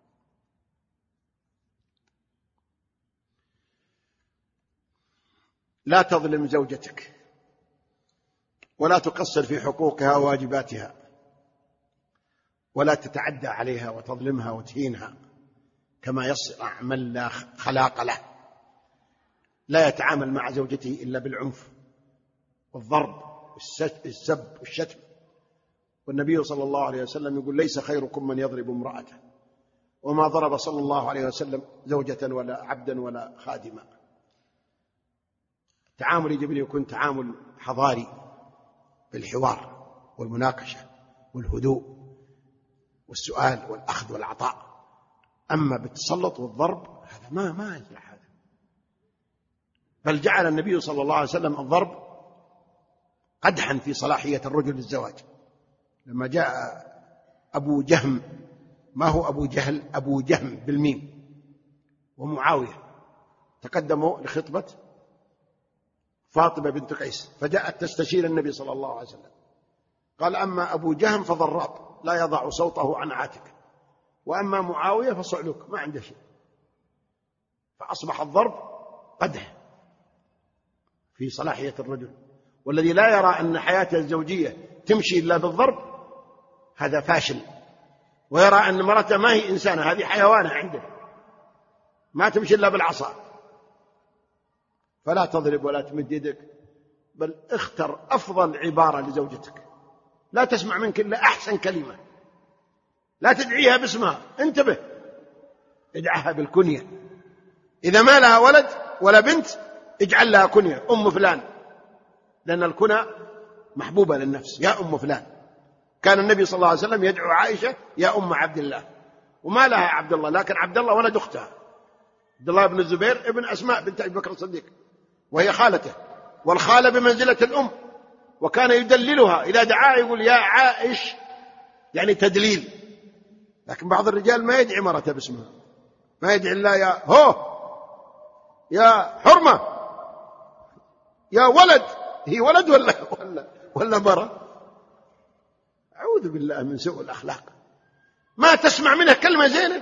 لا تظلم زوجتك ولا تقصر في حقوقها وواجباتها، ولا تتعدى عليها وتظلمها وتهينها كما يصنع من لا خلاق له. لا يتعامل مع زوجته إلا بالعنف والضرب والسب والشتم. والنبي صلى الله عليه وسلم يقول ليس خيركم من يضرب امرأته، وما ضرب صلى الله عليه وسلم زوجة ولا عبدا ولا خادما. التعامل يجب أن يكون تعامل حضاري بالحوار والمناقشة والهدوء والسؤال والأخذ والعطاء. أما بالتسلط والضرب هذا ما يصلح هذا. بل جعل النبي صلى الله عليه وسلم الضرب قدحا في صلاحية الرجل للزواج. لما جاء أبو جهم، ما هو أبو جهل، أبو جهم بالميم، ومعاوية تقدموا لخطبة فاطمة بنت قيس، فجاءت تستشير النبي صلى الله عليه وسلم. قال أما أبو جهم فضراب لا يضع صوته عن عاتق، وأما معاوية فصعلوك ما عنده شيء. فأصبح الضرب قدح في صلاحية الرجل. والذي لا يرى أن حياته الزوجية تمشي إلا بالضرب هذا فاشل، ويرى أن مرته ما هي إنسانة، هذه حيوانة عنده ما تمشي إلا بالعصا. فلا تضرب ولا تمد يدك، بل اختر أفضل عبارة لزوجتك. لا تسمع منك إلا أحسن كلمة. لا تدعيها باسمها، انتبه، ادعها بالكنية. إذا ما لها ولد ولا بنت اجعل لها كنية، أم فلان، لأن الكنى محبوبة للنفس، يا أم فلان. كان النبي صلى الله عليه وسلم يدعو عائشة يا أم عبد الله، وما لها عبد الله، لكن عبد الله ولد أختها عبد الله بن الزبير ابن أسماء بنت أبي بكر الصديق، وهي خالته، والخالة بمنزلة الأم. وكان يدللها إذا دعاها يقول يا عائش، يعني تدليل. لكن بعض الرجال ما يدعي مرته باسمها، ما يدعي الله يا هو، يا حرمة، يا ولد. هي ولد ولا مرة؟ أعوذ بالله من سوء الأخلاق. ما تسمع منه كلمة زينة؟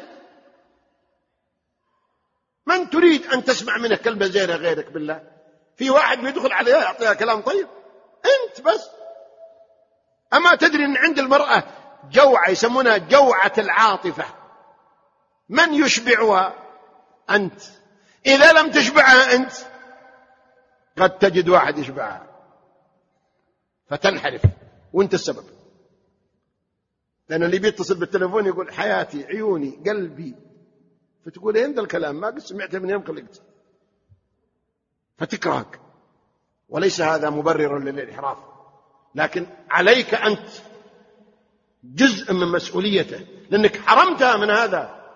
من تريد أن تسمع منه كلمة زينة غيرك بالله؟ في واحد بيدخل عليها يعطيها كلام طيب؟ أنت بس. أما تدري أن عند المرأة جوعة يسمونها جوعة العاطفة، من يشبعها؟ أنت. إذا لم تشبعها أنت قد تجد واحد يشبعها فتنحرف وانت السبب. لأن اللي بيتصل بالتليفون يقول حياتي، عيوني، قلبي، فتقول عند الكلام ما قد سمعته من يوم خلقت، فتكرهك. وليس هذا مبرر للانحراف. لكن عليك أنت جزء من مسؤوليته، لأنك حرمتها من هذا.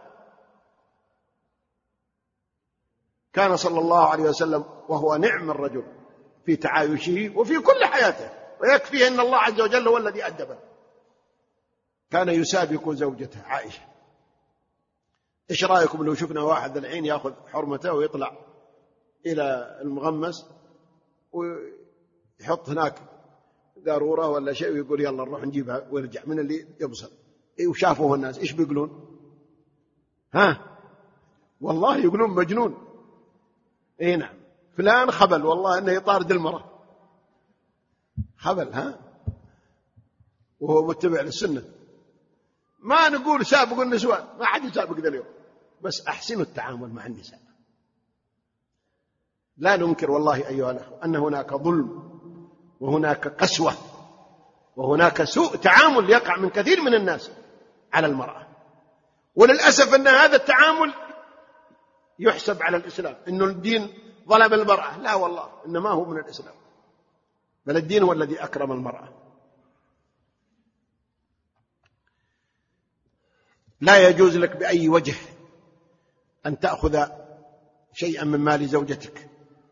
كان صلى الله عليه وسلم وهو نعم الرجل في تعايشه وفي كل حياته، ويكفي أن الله عز وجل هو الذي أدبه. كان يسابق زوجته عائشة. إيش رأيكم لو شفنا واحد الحين يأخذ حرمته ويطلع إلى المغمس ويحط هناك قارورة ولا شيء ويقول يلا نروح نجيبها ويرجع؟ من اللي يبصر؟ وشافوه الناس إيش بيقولون؟ والله يقولون مجنون. نعم، فلان خبل، والله إنه يطارد المرأة خبل. وهو متبع للسنة. ما نقول سابقوا النسوان، ما حد يسابق ذا اليوم، بس أحسنوا التعامل مع النساء. لا ننكر والله أيها الأخوة أن هناك ظلم وهناك قسوة وهناك سوء تعامل يقع من كثير من الناس على المرأة، وللأسف أن هذا التعامل يحسب على الإسلام، أنه الدين ظلم المرأة. لا والله، إنما هو من الإسلام، بل الدين هو الذي أكرم المرأة. لا يجوز لك بأي وجه أن تأخذ شيئا من مال زوجتك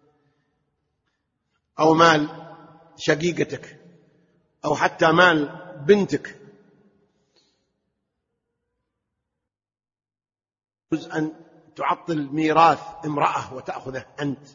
أو مال شقيقتك أو حتى مال بنتك. يجوز أن تعطل ميراث امرأة وتأخذه أنت،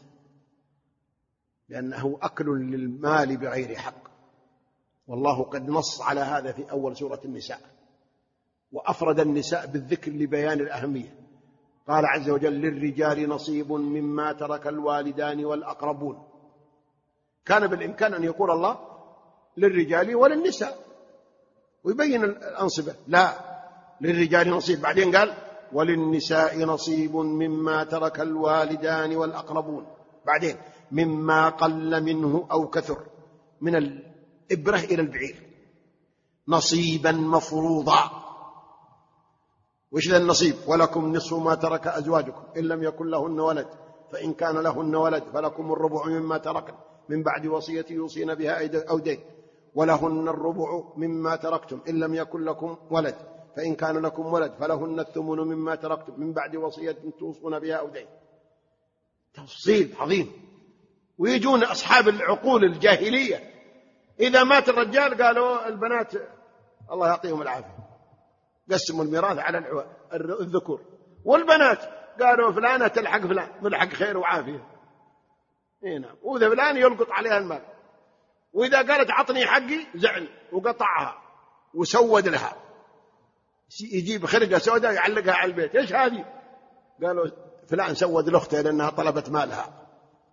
لأنه أكل للمال بغير حق، والله قد نص على هذا في أول سورة النساء، وأفرد النساء بالذكر لبيان الأهمية. قال عز وجل: للرجال نصيب مما ترك الوالدان والأقربون. كان بالإمكان أن يقول الله للرجال وللنساء ويبين الأنصبة، لا، للرجال نصيب، بعدين قال وللنساء نصيب مما ترك الوالدان والأقربون، بعدين مما قل منه أو كثر، من الإبرة إلى البعير، نصيبا مفروضا. وإيش ذا النصيب؟ ولكم نصف ما ترك أزواجكم إن لم يكن لهن ولد، فإن كان لهن ولد فلكم الربع مما تركن من بعد وصية يوصين بها أو دين، ولهن الربع مما تركتم إن لم يكن لكم ولد، فإن كان لكم ولد فلهن الثمن مما تركتم من بعد وصية توصون بها أو دين. تفصيل عظيم. ويجون أصحاب العقول الجاهلية إذا مات الرجال قالوا البنات الله يعطيهم العافية قسموا الميراث على الذكور، والبنات قالوا فلانة تلحق فلان، ملحق خير وعافية. نعم. وإذا فلان يلقط عليها المال، وإذا قالت عطني حقي زعل وقطعها وسود لها، يجيب خرقة سوداء يعلقها على البيت. إيش هذه؟ قالوا فلان سود لأخته لأنها طلبت مالها.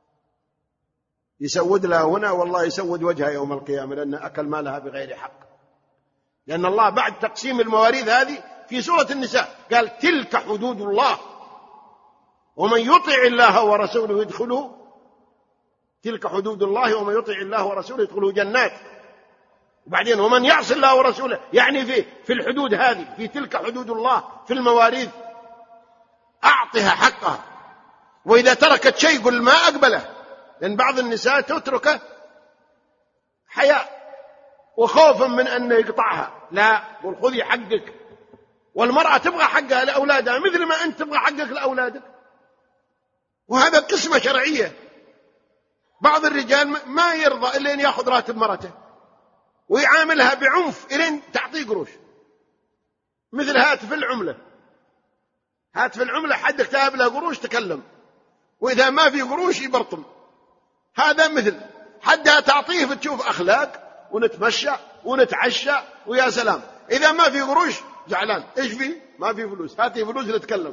يسود لها هنا، والله يسود وجهها يوم القيامة لأنه أكل مالها بغير حق. لأن الله بعد تقسيم المواريث هذه في سورة النساء قال تلك حدود الله ومن يطع الله ورسوله يدخله، تلك حدود الله ومن يطع الله ورسوله يدخله جنات. وبعدين ومن يعصي الله ورسوله، يعني في الحدود هذه، في تلك حدود الله في المواريث أعطها حقها. وإذا تركت شيء قل ما أقبله، لأن بعض النساء تتركه حياء وخوفا من أن يقطعها، لا، قل خذي حقك. والمرأة تبغى حقها لأولادها مثل ما أنت تبغى حقك لأولادك، وهذا قسمة شرعية. بعض الرجال ما يرضى إلا أن يأخذ راتب مرته ويعاملها بعنف إلين تعطيه قروش، مثل هاتف العملة. هاتف العملة حدك تهب له قروش تكلم، وإذا ما في قروش يبرطم. هذا مثل حدها تعطيه بتشوف أخلاق ونتمشى ونتعشى ويا سلام. إذا ما في قروش زعلان. إيش فيه؟ ما في فلوس، هاتي فلوس نتكلم.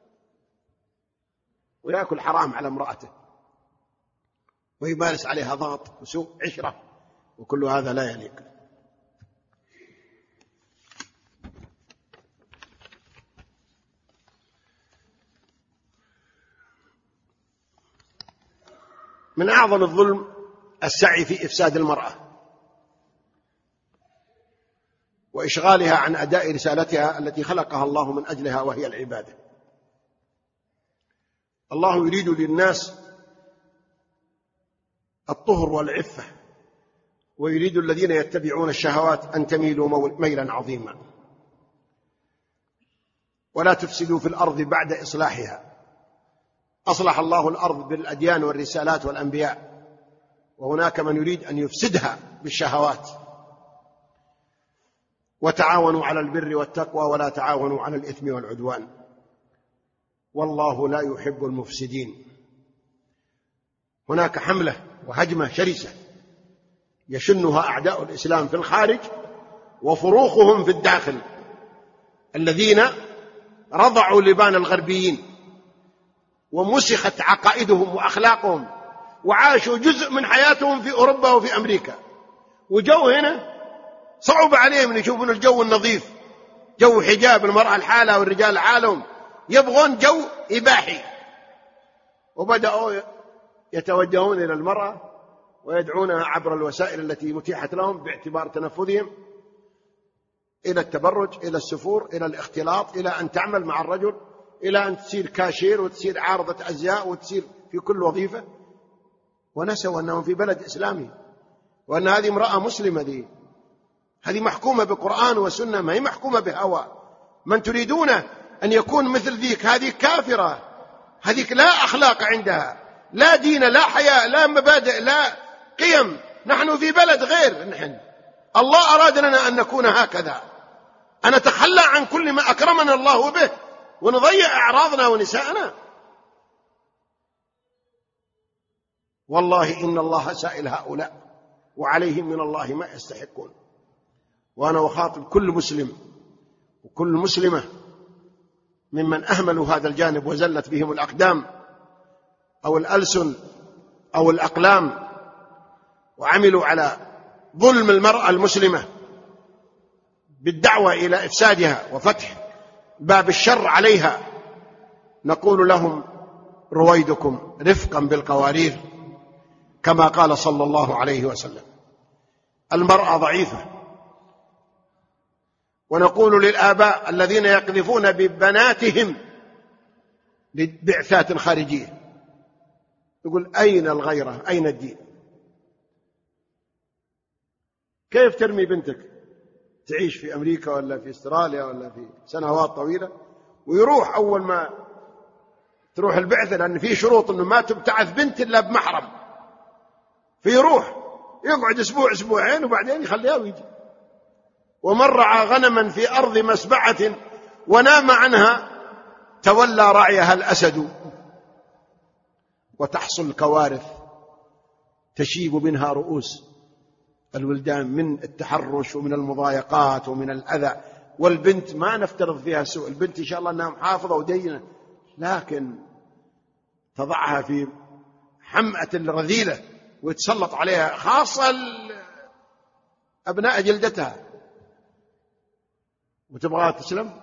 ويأكل حرام على امرأته ويمارس عليها ضغط وسوء عشرة، وكل هذا لا يليق. من أعظم الظلم السعي في إفساد المرأة وإشغالها عن أداء رسالتها التي خلقها الله من أجلها، وهي العبادة. الله يريد للناس الطهر والعفة ويريد الذين يتبعون الشهوات أن تميلوا ميلا عظيما. ولا تفسدوا في الأرض بعد إصلاحها. أصلح الله الأرض بالأديان والرسالات والأنبياء، وهناك من يريد أن يفسدها بالشهوات. وتعاونوا على البر والتقوى ولا تعاونوا على الإثم والعدوان، والله لا يحب المفسدين. هناك حملة وهجمة شرسة يشنها أعداء الإسلام في الخارج وفروخهم في الداخل، الذين رضعوا لبان الغربيين ومسخت عقائدهم وأخلاقهم وعاشوا جزء من حياتهم في أوروبا وفي أمريكا، وجو هنا صعب عليهم أن يشوفون الجو النظيف، جو حجاب المرأة الحالة والرجال العالم، يبغون جو إباحي. وبدأوا يتوجهون إلى المرأة ويدعونها عبر الوسائل التي متيحت لهم باعتبار تنفذهم إلى التبرج، إلى السفور، إلى الاختلاط، إلى أن تعمل مع الرجل، إلى أن تصير كاشير وتصير عارضة أزياء وتصير في كل وظيفة، ونسوا أنهم في بلد إسلامي، وأن هذه امرأة مسلمة، هذه محكومة بقرآن وسنة، ما هي محكومة بهوى. من تريدون أن يكون مثل ذيك هذه كافرة، هذه لا أخلاق عندها، لا دين، لا حياء، لا مبادئ، لا قيم. نحن في بلد غير، نحن الله أراد لنا أن نكون هكذا، أن نتخلى عن كل ما أكرمنا الله به ونضيع أعراضنا ونساءنا. والله إن الله سائل هؤلاء وعليهم من الله ما يستحقون. وأنا أخاطب كل مسلم وكل مسلمة ممن أهملوا هذا الجانب وزلت بهم الأقدام أو الألسن أو الأقلام وعملوا على ظلم المرأة المسلمة بالدعوة إلى إفسادها وفتح باب الشر عليها، نقول لهم رويدكم رفقا بالقوارير، كما قال صلى الله عليه وسلم. المرأة ضعيفة. ونقول للآباء الذين يقذفون ببناتهم لبعثات خارجية، يقول أين الغيرة، أين الدين؟ كيف ترمي بنتك تعيش في أمريكا ولا في استراليا ولا في سنوات طويلة، ويروح أول ما تروح البعثة، لأن في شروط أنه ما تبتعث بنت إلا بمحرم، فيروح يقعد أسبوع أسبوعين وبعدين يخليها ويجي. ومن رعى غنما في أرض مسبعة ونام عنها تولى رعيها الأسد، وتحصل الكوارث تشيب منها رؤوس الولدان من التحرش ومن المضايقات ومن الأذى. والبنت ما نفترض فيها سوء، البنت إن شاء الله أنها محافظة ودينة، لكن تضعها في حمأة الرذيلة ويتسلط عليها، خاصة أبناء جلدتها، وتبغاها تسلم.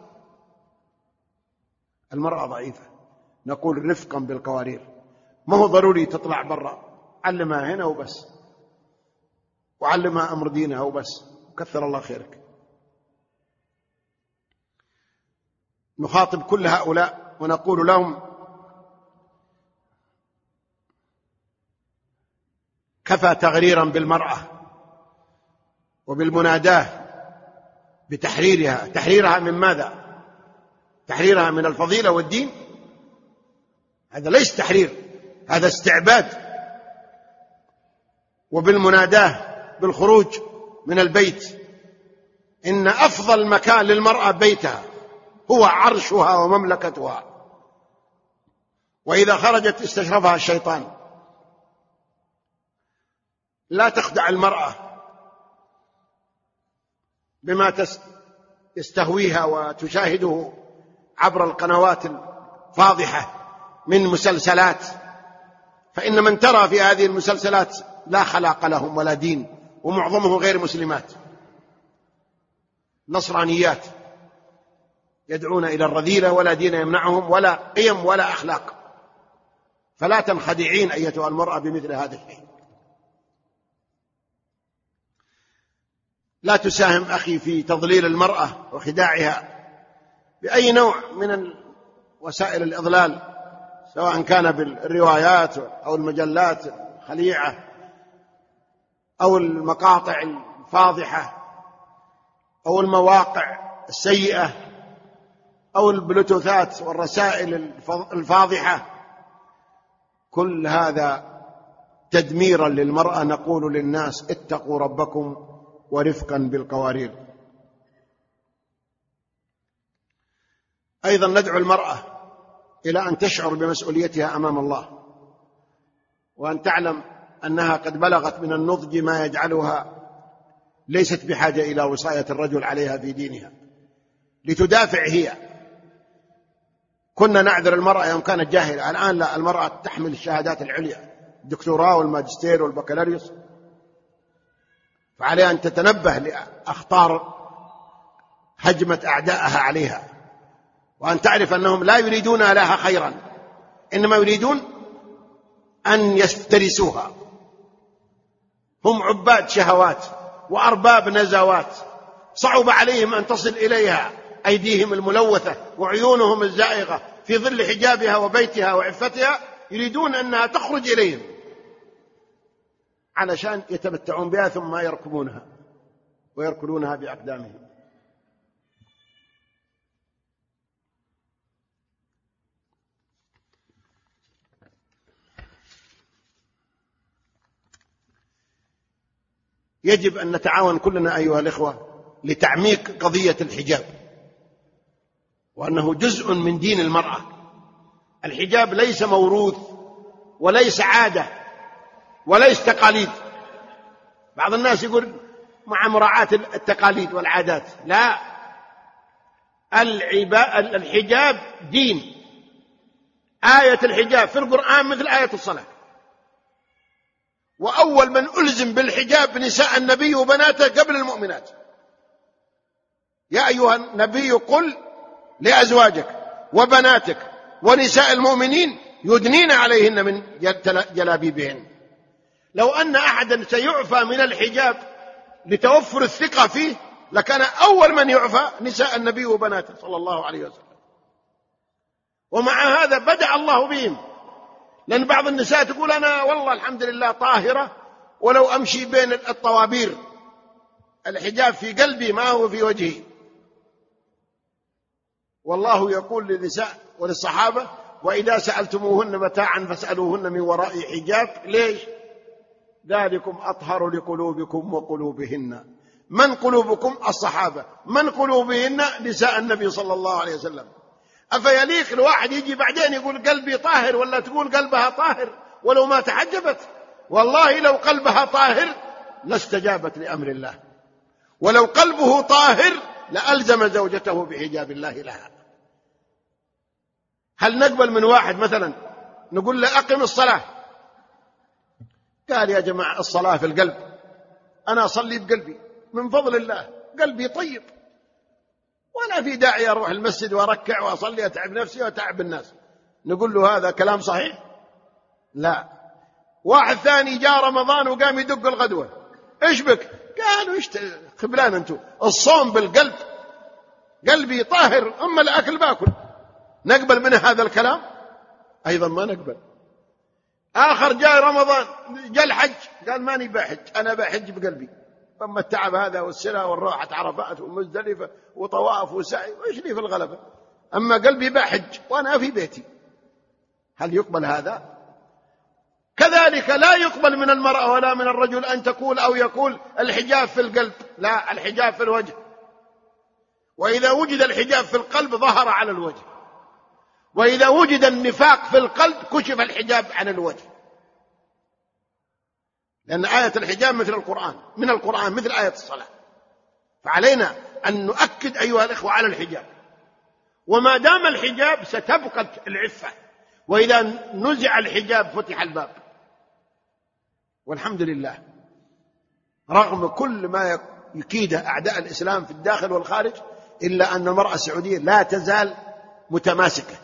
المرأة ضعيفة. نقول رفقا بالقوارير، ما هو ضروري تطلع برا، علمها هنا وبس، وعلمها أمر دينها وبس، وكثر الله خيرك. نخاطب كل هؤلاء ونقول لهم كفى تغريرا بالمرأة وبالمناداة بتحريرها. تحريرها من ماذا؟ تحريرها من الفضيلة والدين؟ هذا ليس تحرير، هذا استعباد. وبالمناداة بالخروج من البيت، إن أفضل مكان للمرأة بيتها، هو عرشها ومملكتها، وإذا خرجت استشرفها الشيطان. لا تخدع المرأة بما تستهويها وتشاهده عبر القنوات الفاضحة من مسلسلات، فإن من ترى في هذه المسلسلات لا خلاق لهم ولا دين، ومعظمهم غير مسلمات، نصرانيات يدعون إلى الرذيلة، ولا دين يمنعهم ولا قيم ولا أخلاق. فلا تنخدعين أيتها المرأة بمثل هذا الشيء. لا تساهم أخي في تضليل المرأة وخداعها بأي نوع من وسائل الإضلال، سواء كان بالروايات أو المجلات الخليعة أو المقاطع الفاضحة أو المواقع السيئة أو البلوتوثات والرسائل الفاضحة، كل هذا تدميرا للمرأة. نقول للناس اتقوا ربكم ورفقا بالقوارير. أيضا ندعو المرأة إلى أن تشعر بمسؤوليتها أمام الله، وأن تعلم أنها قد بلغت من النضج ما يجعلها ليست بحاجة إلى وصاية الرجل عليها في دينها لتدافع هي. كنا نعذر المرأة يوم كانت جاهلة، الآن لا، المرأة تحمل الشهادات العليا، الدكتوراه والماجستير والبكالوريوس، فعليها أن تتنبه لأخطار هجمة أعدائها عليها، وأن تعرف أنهم لا يريدون لها خيرا، إنما يريدون أن يفترسوها. هم عباد شهوات وأرباب نزوات، صعب عليهم أن تصل إليها أيديهم الملوثة وعيونهم الزائغة في ظل حجابها وبيتها وعفتها، يريدون أنها تخرج إليهم علشان يتمتعون بها ثم يركبونها ويركلونها بأقدامهم. يجب أن نتعاون كلنا أيها الإخوة لتعميق قضية الحجاب، وأنه جزء من دين المرأة. الحجاب ليس موروث وليس عادة وليس تقاليد. بعض الناس يقول مع مراعاة التقاليد والعادات، لا، الحجاب دين. آية الحجاب في القرآن مثل آية الصلاة، وأول من ألزم بالحجاب نساء النبي وبناته قبل المؤمنات. يا أيها النبي قل لأزواجك وبناتك ونساء المؤمنين يدنين عليهن من جلابيبهن. لو أن أحدا سيعفى من الحجاب لتوفر الثقة فيه لكان أول من يعفى نساء النبي وبناته صلى الله عليه وسلم. ومع هذا بدأ الله بهم، لأن بعض النساء تقول أنا والله الحمد لله طاهرة ولو أمشي بين الطوابير، الحجاب في قلبي ما هو في وجهي. والله يقول للنساء وللصحابة وإذا سألتموهن متاعا فاسألوهن من وراء حجاب. ليش؟ ذلكم أطهر لقلوبكم وقلوبهن. من قلوبكم؟ الصحابة. من قلوبهن؟ نساء النبي صلى الله عليه وسلم. أفيليق الواحد يجي بعدين يقول قلبي طاهر، ولا تقول قلبها طاهر ولو ما تحجبت؟ والله لو قلبها طاهر لاستجابت لأمر الله، ولو قلبه طاهر لألزم زوجته بحجاب الله لها. هل نقبل من واحد مثلا نقول له أقم الصلاة، قال يا جماعة الصلاة في القلب، أنا أصلي بقلبي من فضل الله، قلبي طيب ولا في داعي أروح المسجد وأركع وأصلي أتعب نفسي وأتعب الناس، نقول له هذا كلام صحيح؟ لا. واحد ثاني جاء رمضان وقام يدق الغدوة، إيش بك؟ قالوا إيش خبلان أنتم، الصوم بالقلب، قلبي طاهر أما الأكل باكل. نقبل منه هذا الكلام؟ أيضا ما نقبل. آخر جاء رمضان جاء الحج قال ماني بحج، أنا بحج بقلبي، أما التعب هذا والسرى والراحة عرفات ومزدلفة وطواف وسعي وإيش لي في الغلبة، أما قلبي بحج وأنا في بيتي. هل يقبل هذا؟ كذلك لا يقبل من المرأة ولا من الرجل أن تقول أو يقول الحجاب في القلب، لا، الحجاب في الوجه. وإذا وجد الحجاب في القلب ظهر على الوجه، وإذا وجد النفاق في القلب كشف الحجاب عن الوجه. لأن آية الحجاب مثل القرآن، من القرآن مثل آية الصلاة، فعلينا أن نؤكد أيها الإخوة على الحجاب. وما دام الحجاب ستبقى العفة، وإذا نزع الحجاب فتح الباب. والحمد لله رغم كل ما يكيده أعداء الإسلام في الداخل والخارج، إلا أن المرأة السعودية لا تزال متماسكة،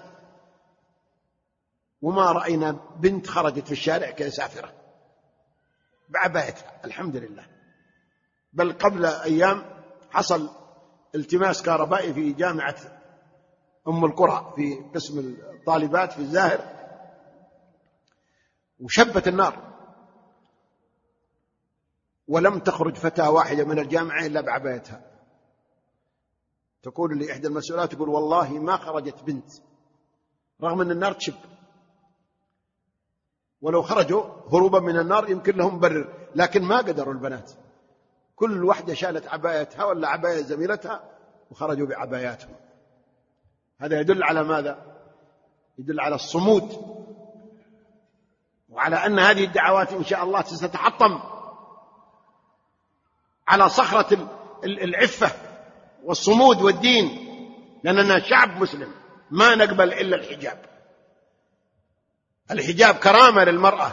وما رأينا بنت خرجت في الشارع كسافرة بعبايتها الحمد لله. بل قبل أيام حصل التماس كهربائي في جامعة أم القرى في قسم الطالبات في الزاهر، وشبت النار، ولم تخرج فتاة واحدة من الجامعة إلا بعبايتها. تقول لي إحدى المسؤولات، تقول والله ما خرجت بنت رغم أن النار تشب، ولو خرجوا هروبا من النار يمكن لهم مبرر، لكن ما قدروا البنات. كل واحدة شالت عبايتها ولا عباية زميلتها وخرجوا بعباياتهم. هذا يدل على ماذا؟ يدل على الصمود، وعلى أن هذه الدعوات إن شاء الله ستتحطم على صخرة العفة والصمود والدين، لأننا شعب مسلم ما نقبل إلا الحجاب. الحجاب كرامة للمرأة،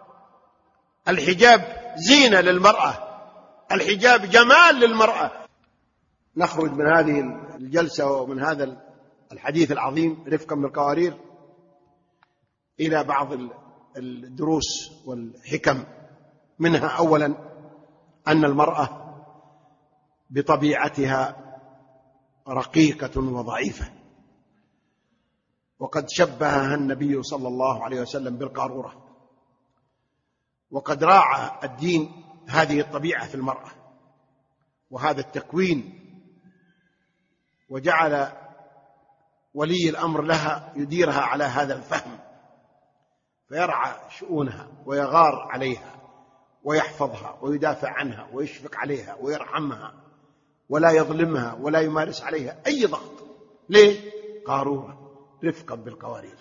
الحجاب زينة للمرأة، الحجاب جمال للمرأة. نخرج من هذه الجلسة ومن هذا الحديث العظيم رفقا بالقوارير إلى بعض الدروس والحكم. منها أولا أن المرأة بطبيعتها رقيقة وضعيفة، وقد شبهها النبي صلى الله عليه وسلم بالقارورة، وقد راعى الدين هذه الطبيعة في المرأة وهذا التكوين، وجعل ولي الأمر لها يديرها على هذا الفهم، فيرعى شؤونها ويغار عليها ويحفظها ويدافع عنها ويشفق عليها ويرحمها ولا يظلمها ولا يمارس عليها أي ضغط. ليه؟ قارورة، رفقا بالقوارير.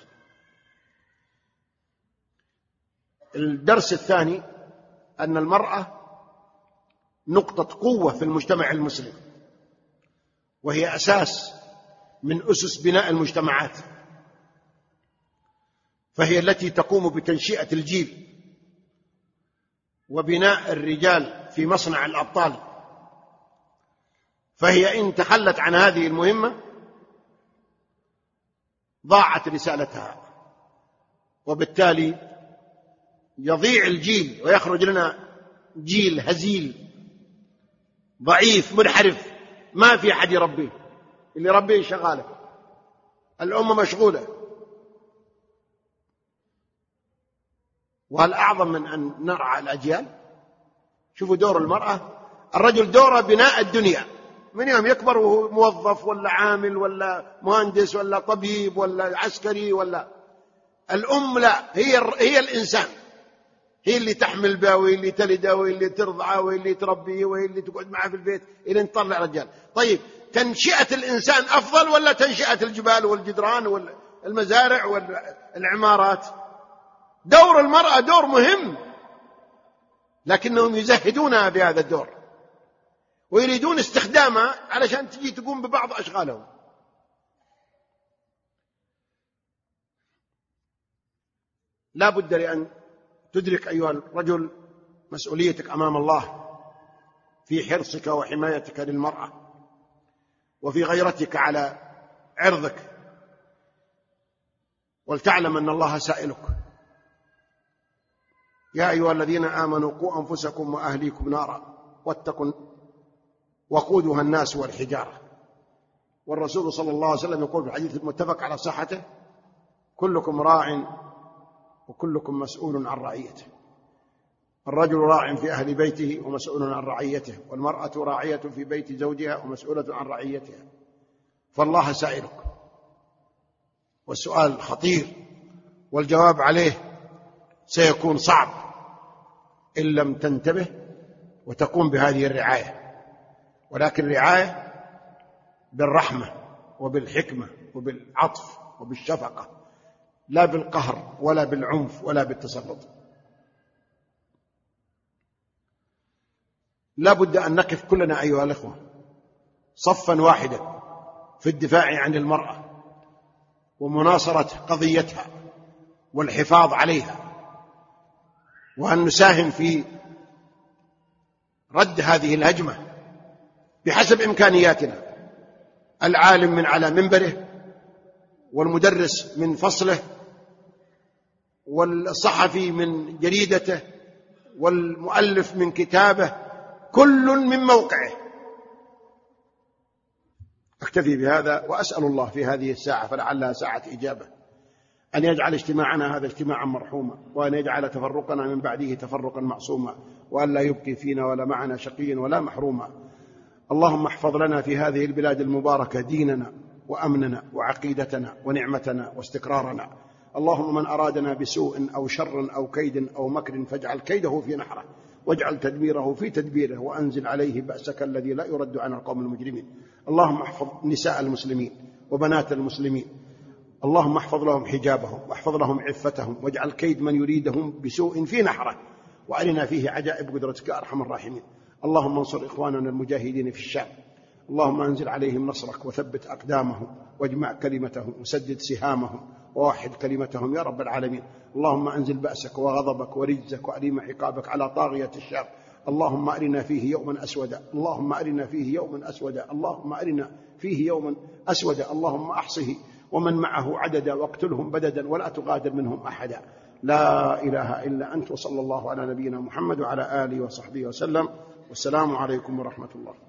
الدرس الثاني أن المرأة نقطة قوة في المجتمع المسلم، وهي أساس من أسس بناء المجتمعات، فهي التي تقوم بتنشئة الجيل وبناء الرجال في مصنع الأبطال. فهي إن تخلت عن هذه المهمة ضاعت رسالتها، وبالتالي يضيع الجيل ويخرج لنا جيل هزيل ضعيف منحرف ما في أحد يربيه، اللي يربيه شغاله، الأمة مشغولة. وهل أعظم من أن نرعى الأجيال؟ شوفوا دور المرأة. الرجل دوره بناء الدنيا، من يوم يكبر وهو موظف ولا عامل ولا مهندس ولا طبيب ولا عسكري ولا. الأم لا، هي الإنسان، هي اللي تحمل به وهي اللي تلده وهي اللي ترضعه وهي اللي تربيه وهي اللي تقعد معه في البيت إلى أن تطلع رجال. طيب تنشئة الإنسان أفضل ولا تنشئة الجبال والجدران والمزارع والعمارات؟ دور المرأة دور مهم، لكنهم يزهدونها بهذا الدور ويريدون استخدامها علشان تجي تقوم ببعض أشغالهم. لا بد لأن تدرك أيها الرجل مسؤوليتك أمام الله في حرصك وحمايتك للمرأة وفي غيرتك على عرضك، ولتعلم أن الله سائلك. يا أيها الذين آمنوا قوا أنفسكم وأهليكم نارا واتقوا وقودها الناس والحجارة. والرسول صلى الله عليه وسلم يقول في الحديث المتفق على صحته: كلكم راع وكلكم مسؤول عن رعيته. الرجل راع في أهل بيته ومسؤول عن رعيته، والمرأة راعية في بيت زوجها ومسؤولة عن رعيتها. فالله سائلك، والسؤال خطير والجواب عليه سيكون صعب إن لم تنتبه وتقوم بهذه الرعاية. ولكن رعاية بالرحمة وبالحكمة وبالعطف وبالشفقة، لا بالقهر ولا بالعنف ولا بالتسلط. لا بد أن نقف كلنا أيها الأخوة صفا واحدا في الدفاع عن المرأة ومناصرة قضيتها والحفاظ عليها، وأن نساهم في رد هذه الهجمة بحسب إمكانياتنا. العالم من على منبره، والمدرس من فصله، والصحفي من جريدته، والمؤلف من كتابه، كل من موقعه. أكتفي بهذا وأسأل الله في هذه الساعة فلعلها ساعة إجابة أن يجعل اجتماعنا هذا اجتماعا مرحوما، وأن يجعل تفرقنا من بعده تفرقا معصوما، وأن لا يبقي فينا ولا معنا شقي ولا محروما. اللهم احفظ لنا في هذه البلاد المباركة ديننا وأمننا وعقيدتنا ونعمتنا واستقرارنا. اللهم من أرادنا بسوء أو شر أو كيد أو مكر فاجعل كيده في نحره، واجعل تدبيره في تدبيره، وأنزل عليه بأسك الذي لا يرد عن القوم المجرمين. اللهم احفظ نساء المسلمين وبنات المسلمين، اللهم احفظ لهم حجابهم واحفظ لهم عفتهم، واجعل كيد من يريدهم بسوء في نحره، وأرنا فيه عجائب قدرتك أرحم الراحمين. اللهم انصر إخواننا المجاهدين في الشام، اللهم أنزل عليهم نصرك وثبت أقدامهم واجمع كلمتهم وسدد سهامهم ووحد كلمتهم يا رب العالمين. اللهم أنزل بأسك وغضبك ورجزك وأليم عقابك على طاغية الشام. اللهم أرنا فيه يوما أسودا، اللهم أرنا فيه يوما أسودا، اللهم أرنا فيه يوما أسودا. اللهم أحصه ومن معه عددا واقتلهم بددا ولا تغادر منهم أحدا. لا إله إلا أنت، وصلى الله على نبينا محمد وعلى آله وصحبه وسلم، والسلام عليكم ورحمة الله.